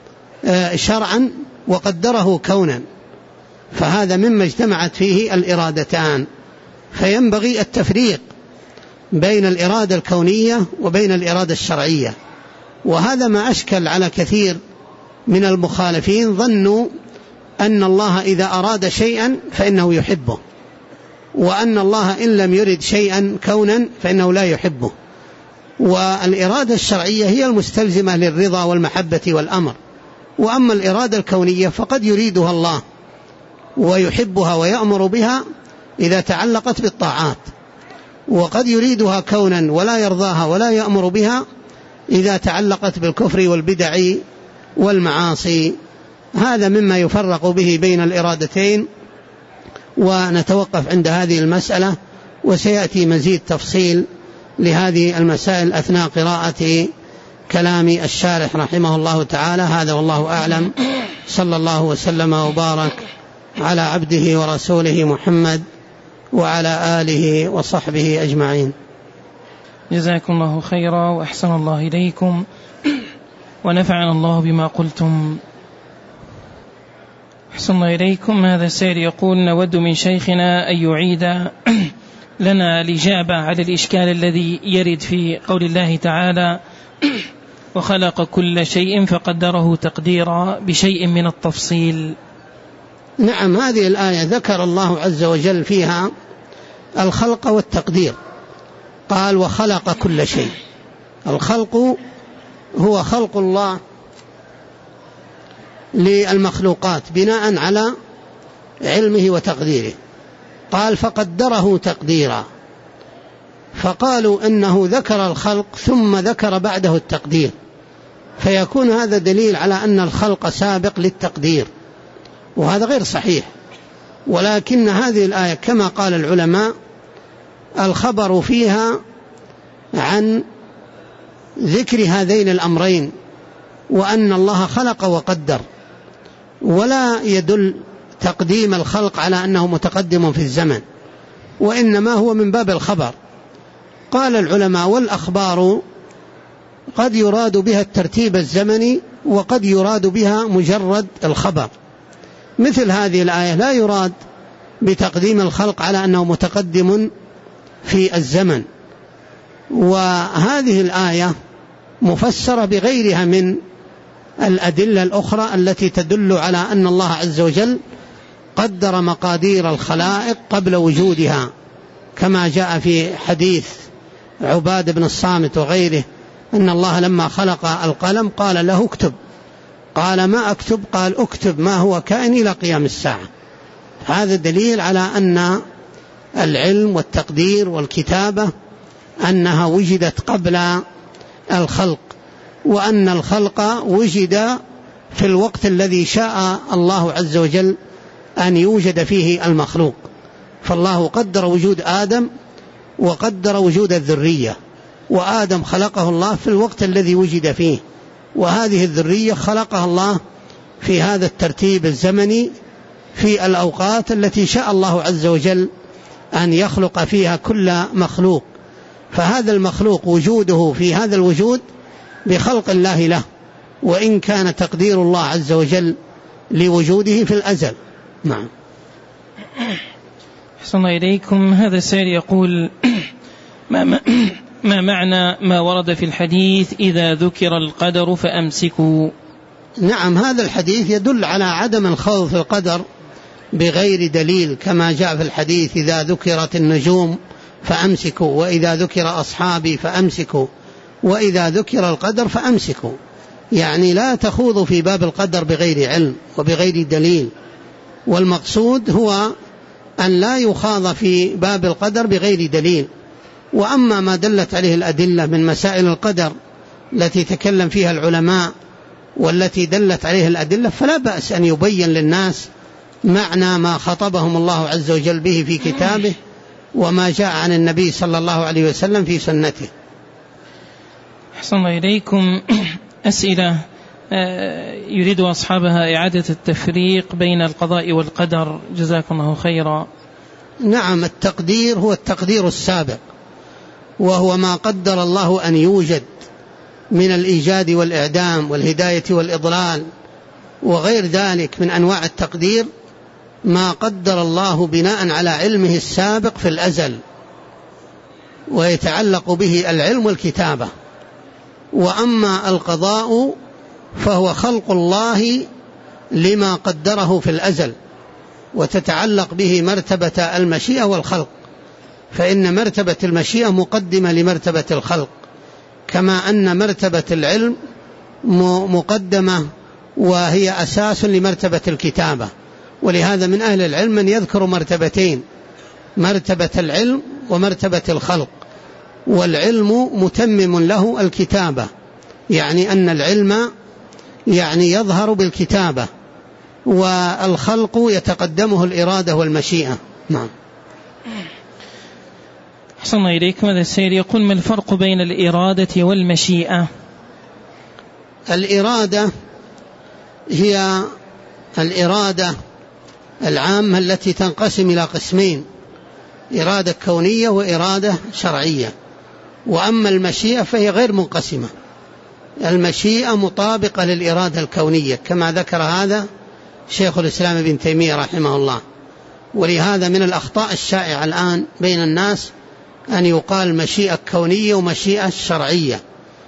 شرعا وقدره كونا، فهذا مما اجتمعت فيه الإرادتان. فينبغي التفريق بين الإرادة الكونية وبين الإرادة الشرعية. وهذا ما أشكل على كثير من المخالفين، ظنوا أن الله إذا أراد شيئا فإنه يحبه، وأن الله إن لم يرد شيئا كونا فإنه لا يحبه. والإرادة الشرعية هي المستلزمة للرضا والمحبة والأمر، وأما الإرادة الكونية فقد يريدها الله ويحبها ويأمر بها إذا تعلقت بالطاعات، وقد يريدها كونا ولا يرضاها ولا يأمر بها إذا تعلقت بالكفر والبدع والمعاصي. هذا مما يفرق به بين الإرادتين. ونتوقف عند هذه المسألة، وسيأتي مزيد تفصيل لهذه المسائل أثناء قراءة كلام الشارح رحمه الله تعالى. هذا والله أعلم، صلى الله وسلم وبارك على عبده ورسوله محمد وعلى آله وصحبه أجمعين. جزاكم الله خيرا وأحسن الله إليكم ونفعنا الله بما قلتم. أحسن الله إليكم. هذا السائل يقول: نود من شيخنا أن يعيد لنا الإجابة على الإشكال الذي يرد في قول الله تعالى: وخلق كل شيء فقدره تقديرا بشيء من التفصيل. نعم، هذه الآية ذكر الله عز وجل فيها الخلق والتقدير. قال وخلق كل شيء. الخلق هو خلق الله للمخلوقات بناء على علمه وتقديره. قال فقدره تقديرا، فقالوا إنه ذكر الخلق ثم ذكر بعده التقدير، فيكون هذا دليل على أن الخلق سابق للتقدير، وهذا غير صحيح. ولكن هذه الآية كما قال العلماء الخبر فيها عن ذكر هذين الأمرين، وأن الله خلق وقدر، ولا يدل تقديم الخلق على أنه متقدم في الزمن، وإنما هو من باب الخبر. قال العلماء والأخبار قد يراد بها الترتيب الزمني، وقد يراد بها مجرد الخبر. مثل هذه الآية لا يراد بتقديم الخلق على أنه متقدم في الزمن، وهذه الآية مفسرة بغيرها من الأدلة الأخرى التي تدل على أن الله عز وجل قدر مقادير الخلائق قبل وجودها، كما جاء في حديث عبادة بن الصامت وغيره أن الله لما خلق القلم قال له اكتب، قال ما أكتب؟ قال اكتب ما هو كائن إلى قيام الساعة. هذا دليل على أن العلم والتقدير والكتابة أنها وجدت قبل الخلق، وأن الخلق وجد في الوقت الذي شاء الله عز وجل أن يوجد فيه المخلوق. فالله قدر وجود آدم وقدر وجود الذرية، وآدم خلقه الله في الوقت الذي وجد فيه، وهذه الذرية خلقها الله في هذا الترتيب الزمني في الأوقات التي شاء الله عز وجل أن يخلق فيها كل مخلوق. فهذا المخلوق وجوده في هذا الوجود بخلق الله له، وإن كان تقدير الله عز وجل لوجوده في الأزل. نعم. أحسن إليكم. هذا السائل يقول ما معنى ما ورد في الحديث إذا ذكر القدر فأمسكوا؟ نعم، هذا الحديث يدل على عدم الخوض في القدر بغير دليل، كما جاء في الحديث إذا ذكرت النجوم فأمسكوا، وإذا ذكر أصحابي فأمسكوا، وإذا ذكر القدر فأمسكوا. يعني لا تخوضوا في باب القدر بغير علم وبغير دليل، والمقصود هو أن لا يخاض في باب القدر بغير دليل. وأما ما دلت عليه الأدلة من مسائل القدر التي تكلم فيها العلماء والتي دلت عليه الأدلة، فلا بأس أن يبين للناس معنى ما خطبهم الله عز وجل به في كتابه وما جاء عن النبي صلى الله عليه وسلم في سنته. أحسن إليكم. أسئلة يريد أصحابها إعادة التفريق بين القضاء والقدر، جزاكم الله خيرا. نعم، التقدير هو التقدير السابق، وهو ما قدر الله أن يوجد من الإيجاد والإعدام والهداية والإضلال وغير ذلك من أنواع التقدير، ما قدر الله بناء على علمه السابق في الأزل، ويتعلق به العلم والكتابة. وأما القضاء فهو خلق الله لما قدره في الأزل، وتتعلق به مرتبة المشيئة والخلق، فإن مرتبة المشيئة مقدمة لمرتبة الخلق، كما أن مرتبة العلم مقدمة وهي أساس لمرتبة الكتابة. ولهذا من أهل العلم من يذكر مرتبتين، مرتبة العلم ومرتبة الخلق، والعلم متمم له الكتابة، يعني أن العلم يعني يظهر بالكتابة، والخلق يتقدمه الإرادة والمشيئة. نعم. أحسن إليكم. هذا السائل يقول ما الفرق بين الإرادة والمشيئة؟ الإرادة هي الإرادة العامة التي تنقسم إلى قسمين، إرادة كونية وإرادة شرعية. وأما المشيئة فهي غير منقسمة، المشيئة مطابقة للإرادة الكونية، كما ذكر هذا شيخ الإسلام ابن تيمية رحمه الله. ولهذا من الأخطاء الشائعة الآن بين الناس أن يقال مشيئة كونية ومشيئة شرعية،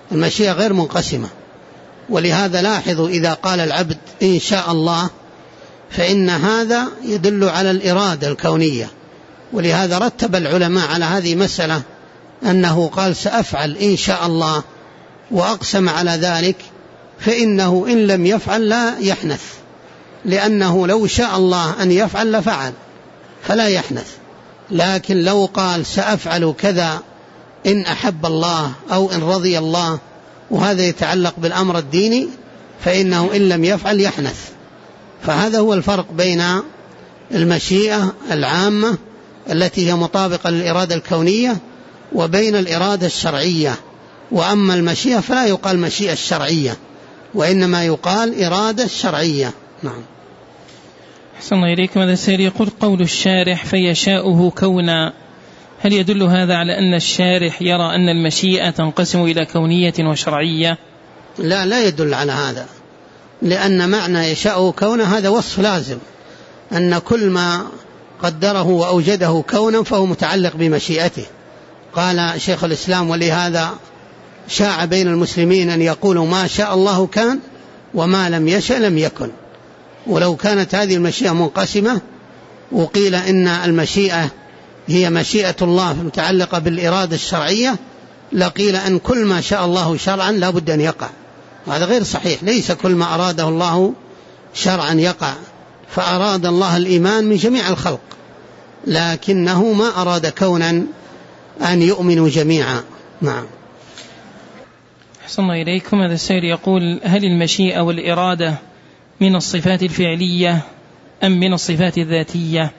المشيئة غير منقسمة. ولهذا لاحظوا إذا قال العبد إن شاء الله فإن هذا يدل على الإرادة الكونية. ولهذا رتب العلماء على هذه مسألة أنه قال سأفعل إن شاء الله وأقسم على ذلك، فإنه إن لم يفعل لا يحنث، لأنه لو شاء الله أن يفعل لفعل فلا يحنث. لكن لو قال سأفعل كذا إن أحب الله أو إن رضي الله، وهذا يتعلق بالأمر الديني، فإنه إن لم يفعل يحنث. فهذا هو الفرق بين المشيئة العامة التي هي مطابقة للإرادة الكونية وبين الإرادة الشرعية. وأما المشيئة فلا يقال مشيئة الشرعية، وإنما يقال إرادة الشرعية. نعم. أحسن الله إليكم. هذا السائل يقول قول الشارح فيشاؤه كونا، هل يدل هذا على أن الشارح يرى أن المشيئة تنقسم إلى كونية وشرعية؟ لا يدل على هذا، لأن معنى يشاؤه كونا هذا وصف لازم، أن كل ما قدره وأوجده كونا فهو متعلق بمشيئته. قال شيخ الإسلام ولهذا شاع بين المسلمين أن يقولوا ما شاء الله كان وما لم يشأ لم يكن. ولو كانت هذه المشيئة منقسمة وقيل إن المشيئة هي مشيئة الله متعلقة بالإرادة الشرعية لقيل أن كل ما شاء الله شرعا لا بد أن يقع. وهذا غير صحيح، ليس كل ما أراده الله شرعا يقع. فأراد الله الإيمان من جميع الخلق، لكنه ما أراد كونا أن يؤمنوا جميعا. نعم. أحسن الله إليكم. هذا السائل يقول هل المشيئة والإرادة من الصفات الفعلية أم من الصفات الذاتية؟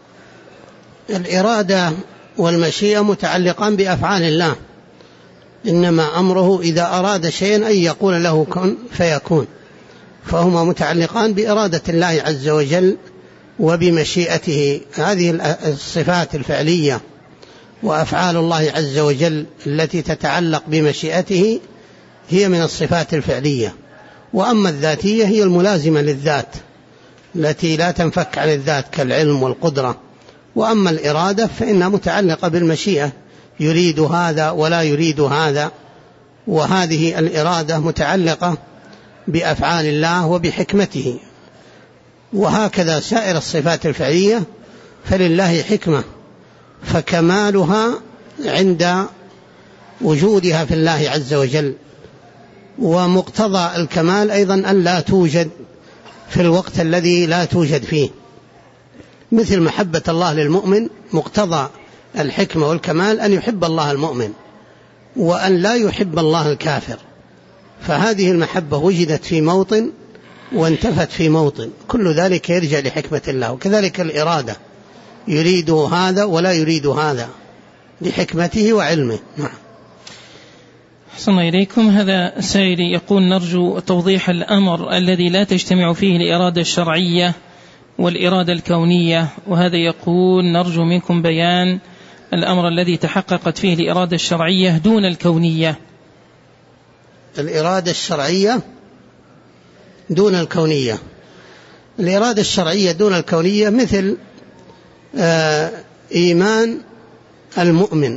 الإرادة والمشيئة متعلقان بأفعال الله، إنما أمره إذا أراد شيئا أن يقول له كن فيكون، فهما متعلقان بإرادة الله عز وجل وبمشيئته. هذه الصفات الفعلية وأفعال الله عز وجل التي تتعلق بمشيئته هي من الصفات الفعلية. وأما الذاتية هي الملازمة للذات التي لا تنفك عن الذات كالعلم والقدرة. وأما الإرادة فإنها متعلقة بالمشيئة، يريد هذا ولا يريد هذا، وهذه الإرادة متعلقة بأفعال الله وبحكمته. وهكذا سائر الصفات الفعلية فلله حكمة، فكمالها عند وجودها في الله عز وجل. ومقتضى الكمال أيضا أن لا توجد في الوقت الذي لا توجد فيه، مثل محبة الله للمؤمن مقتضى الحكمة والكمال أن يحب الله المؤمن وأن لا يحب الله الكافر. فهذه المحبة وجدت في موطن وانتفت في موطن، كل ذلك يرجع لحكمة الله. وكذلك الإرادة، يريد هذا ولا يريد هذا لحكمته وعلمه. نعم. أحسن الله إليكم. هذا السائل يقول نرجو توضيح الأمر الذي لا تجتمع فيه الإرادة الشرعية والإرادة الكونية، وهذا يقول نرجو منكم بيان الأمر الذي تحققت فيه الإرادة الشرعية دون الكونية. الإرادة الشرعية دون الكونية. الإرادة الشرعية دون الكونية مثل إيمان المؤمن،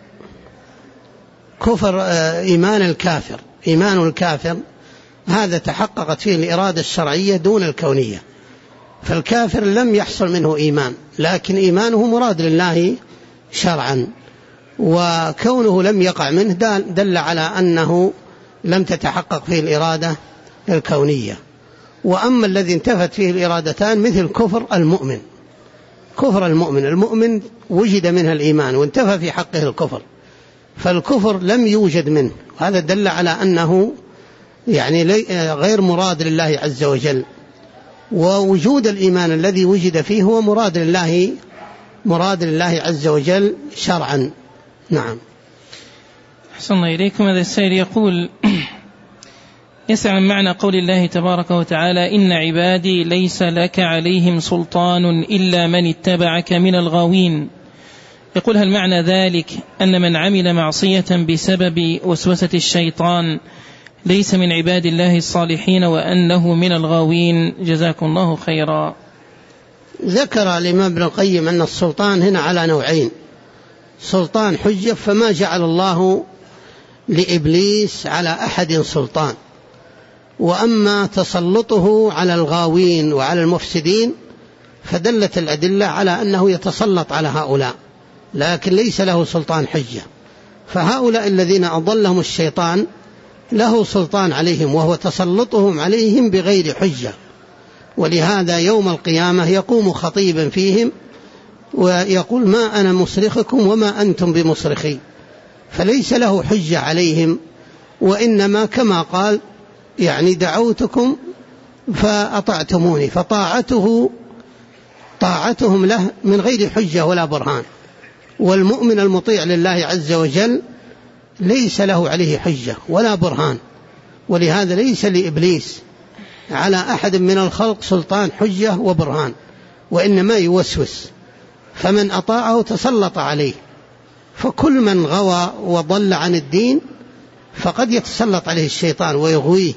كفر إيمان الكافر. إيمان الكافر هذا تحققت فيه الإرادة الشرعية دون الكونية. فالكافر لم يحصل منه إيمان، لكن إيمانه مراد لله شرعا، وكونه لم يقع منه دل على أنه لم تتحقق فيه الإرادة الكونية. وأما الذي انتفت فيه الإرادتان مثل كفر المؤمن. كفر المؤمن وجد منها الإيمان وانتفى في حقه الكفر، فالكفر لم يوجد منه، وهذا دل على أنه يعني غير مراد لله عز وجل. ووجود الإيمان الذي وجد فيه هو مراد لله عز وجل شرعا. نعم. أحسن الله إليكم. هذا السائل يقول يسأل عن معنى قول الله تبارك وتعالى إن عبادي ليس لك عليهم سلطان إلا من اتبعك من الغاوين. يقول هل معنى ذلك أن من عمل معصية بسبب وسوسة الشيطان ليس من عباد الله الصالحين وأنه من الغاوين؟ جزاكم الله خيرا. ذكر الإمام ابن القيم أن السلطان هنا على نوعين: سلطان حجة فما جعل الله لإبليس على أحد سلطان. وأما تسلطه على الغاوين وعلى المفسدين فدلت الأدلة على أنه يتسلط على هؤلاء، لكن ليس له سلطان حجة. فهؤلاء الذين أضلهم الشيطان له سلطان عليهم، وهو تسلطهم عليهم بغير حجة. ولهذا يوم القيامة يقوم خطيبا فيهم ويقول: ما أنا مصرخكم وما أنتم بمصرخي. فليس له حجة عليهم، وإنما كما قال: يعني دعوتكم فأطعتموني، طاعتهم له من غير حجة ولا برهان. والمؤمن المطيع لله عز وجل ليس له عليه حجة ولا برهان، ولهذا ليس لإبليس على أحد من الخلق سلطان حجة وبرهان، وإنما يوسوس. فمن أطاعه تسلط عليه. فكل من غوى وضل عن الدين فقد يتسلط عليه الشيطان ويغويه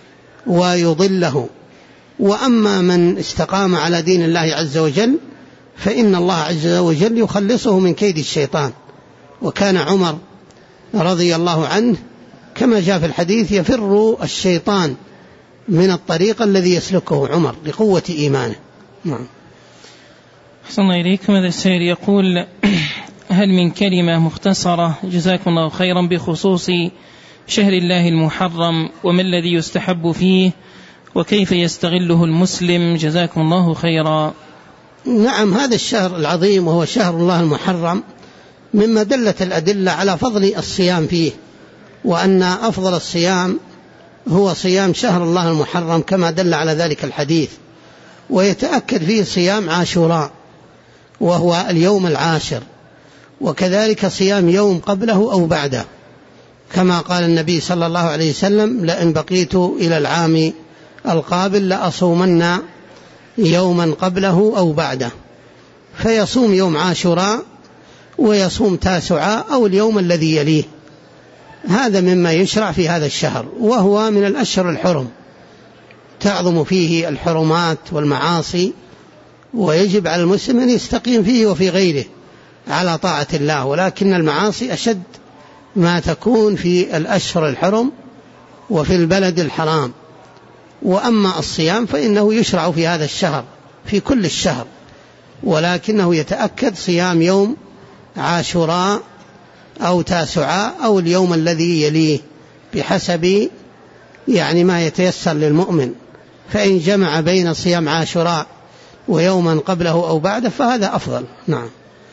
ويضله. وأما من استقام على دين الله عز وجل فإن الله عز وجل يخلصه من كيد الشيطان. وكان عمر رضي الله عنه كما جاء في الحديث يفر الشيطان من الطريق الذي يسلكه عمر لقوة إيمانه. نعم. أحسن الله إليكم. هذا السائل يقول: هل من كلمة مختصرة جزاكم الله خيرا بخصوص شهر الله المحرم وما الذي يستحب فيه وكيف يستغله المسلم جزاكم الله خيرا؟ نعم، هذا الشهر العظيم وهو شهر الله المحرم مما دلت الأدلة على فضل الصيام فيه، وأن أفضل الصيام هو صيام شهر الله المحرم كما دل على ذلك الحديث. ويتأكد فيه صيام عاشوراء وهو اليوم العاشر، وكذلك صيام يوم قبله أو بعده، كما قال النبي صلى الله عليه وسلم: لئن بقيت إلى العام القابل لأصومن يوما قبله أو بعده. فيصوم يوم عاشوراء ويصوم تاسعاء أو اليوم الذي يليه. هذا مما يشرع في هذا الشهر، وهو من الأشهر الحرم تعظم فيه الحرمات والمعاصي، ويجب على المسلم أن يستقيم فيه وفي غيره على طاعة الله. ولكن المعاصي أشد ما تكون في الأشهر الحرم وفي البلد الحرام. وأما الصيام فإنه يشرع في هذا الشهر في كل الشهر، ولكنه يتأكد صيام يوم عاشوراء أو تاسعاء أو اليوم الذي يليه بحسب يعني ما يتيسر للمؤمن. فإن جمع بين صيام عاشوراء ويوما قبله أو بعده فهذا أفضل. نعم.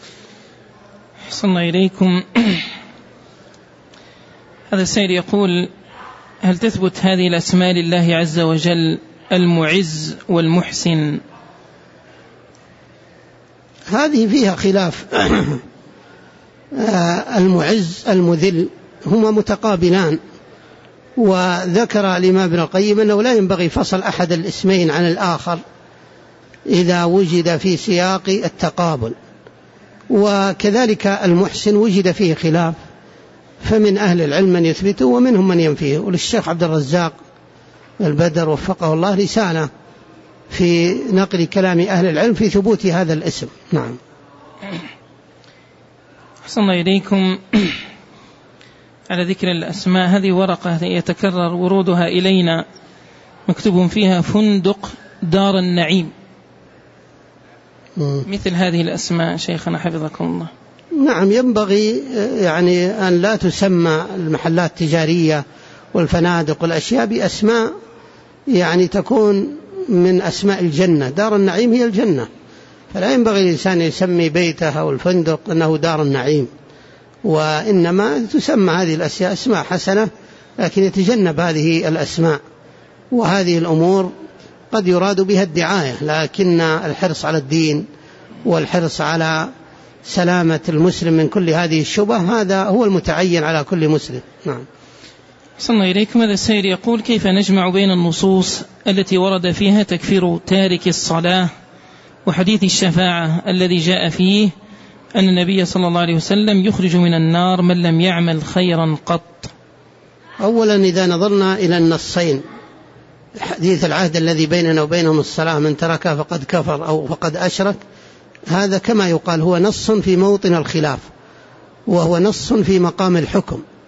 أحسن الله إليكم. هذا السائل يقول: هل تثبت هذه الأسماء لله عز وجل المعز والمحسن؟ هذه فيها خلاف. المعز المذل هما متقابلان، وذكر الإمام ابن القيم أنه لا ينبغي فصل أحد الاسمين عن الآخر إذا وجد في سياق التقابل. وكذلك المحسن وجد فيه خلاف، فمن أهل العلم من يثبته ومنهم من ينفيه. وللشيخ عبد الرزاق البدر وفقه الله رسالة في نقل كلام أهل العلم في ثبوت هذا الاسم. نعم. أحسن الله إليكم. على ذكر الأسماء، هذه ورقة يتكرر ورودها إلينا مكتوب فيها فندق دار النعيم. مثل هذه الأسماء شيخنا حفظكم الله. نعم، ينبغي يعني أن لا تسمى المحلات التجارية والفنادق والأشياء بأسماء يعني تكون من أسماء الجنة. دار النعيم هي الجنة، فلا ينبغي الإنسان يسمي بيته أو الفندق أنه دار النعيم، وإنما تسمى هذه الأشياء أسماء حسنة، لكن يتجنب هذه الأسماء. وهذه الأمور قد يراد بها الدعاية، لكن الحرص على الدين والحرص على سلامة المسلم من كل هذه الشبه هذا هو المتعين على كل مسلم. نعم. أحسن الله إليكم. هذا السائل يقول: كيف نجمع بين النصوص التي ورد فيها تكفير تارك الصلاة وحديث الشفاعة الذي جاء فيه أن النبي صلى الله عليه وسلم يخرج من النار من لم يعمل خيرا قط؟ أولا إذا نظرنا إلى النصين، حديث العهد الذي بيننا وبينهم الصلاة من تركها فقد كفر أو فقد أشرك، هذا كما يقال هو نص في موطن الخلاف، وهو نص في مقام الحكم.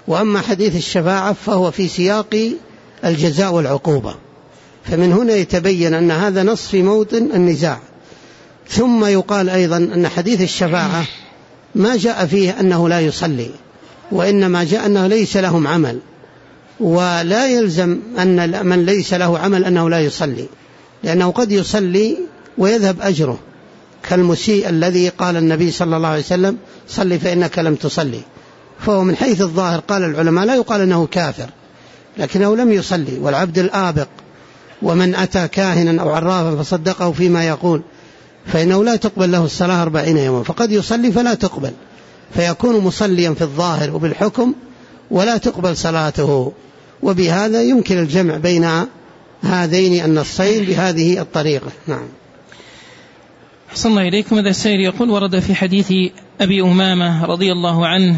وأما حديث الشفاعة فهو في سياق الجزاء والعقوبة، فمن هنا يتبين أن هذا نص في موطن النزاع. ثم يقال أيضا أن حديث الشفاعة ما جاء فيه أنه لا يصلي، وإنما جاء أنه ليس لهم عمل، ولا يلزم أن من ليس له عمل أنه لا يصلي، لأنه قد يصلي ويذهب أجره، كالمسيء الذي قال النبي صلى الله عليه وسلم صلي فإنك لم تصلي، فهو من حيث الظاهر قال العلماء لا يقال أنه كافر، لكنه لم يصلي. والعبد الآبق ومن أتى كاهنا أو عرافا فصدقه فيما يقول فإنه لا تقبل له الصلاة 40 يوما، فقد يصلي فلا تقبل، فيكون مصليا في الظاهر وبالحكم ولا تقبل صلاته. وبهذا يمكن الجمع بين هذين النصين بهذه الطريقة. نعم. أحسن الله إليكم. هذا السائل يقول: ورد في حديث أبي أمامة رضي الله عنه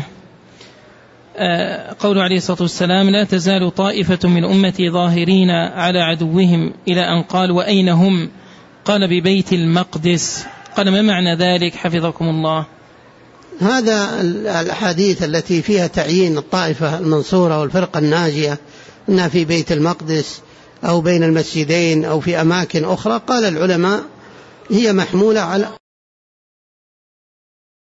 قول عليه الصلاة والسلام: لا تزال طائفة من أمتي ظاهرين على عدوهم، إلى أن قال: وأين هم؟ قال: ببيت المقدس. قال: ما معنى ذلك حفظكم الله؟ هذا الحديث التي فيها تعيين الطائفة المنصورة والفرقة الناجية أنها في بيت المقدس أو بين المسجدين أو في أماكن أخرى، قال العلماء هي محمولة على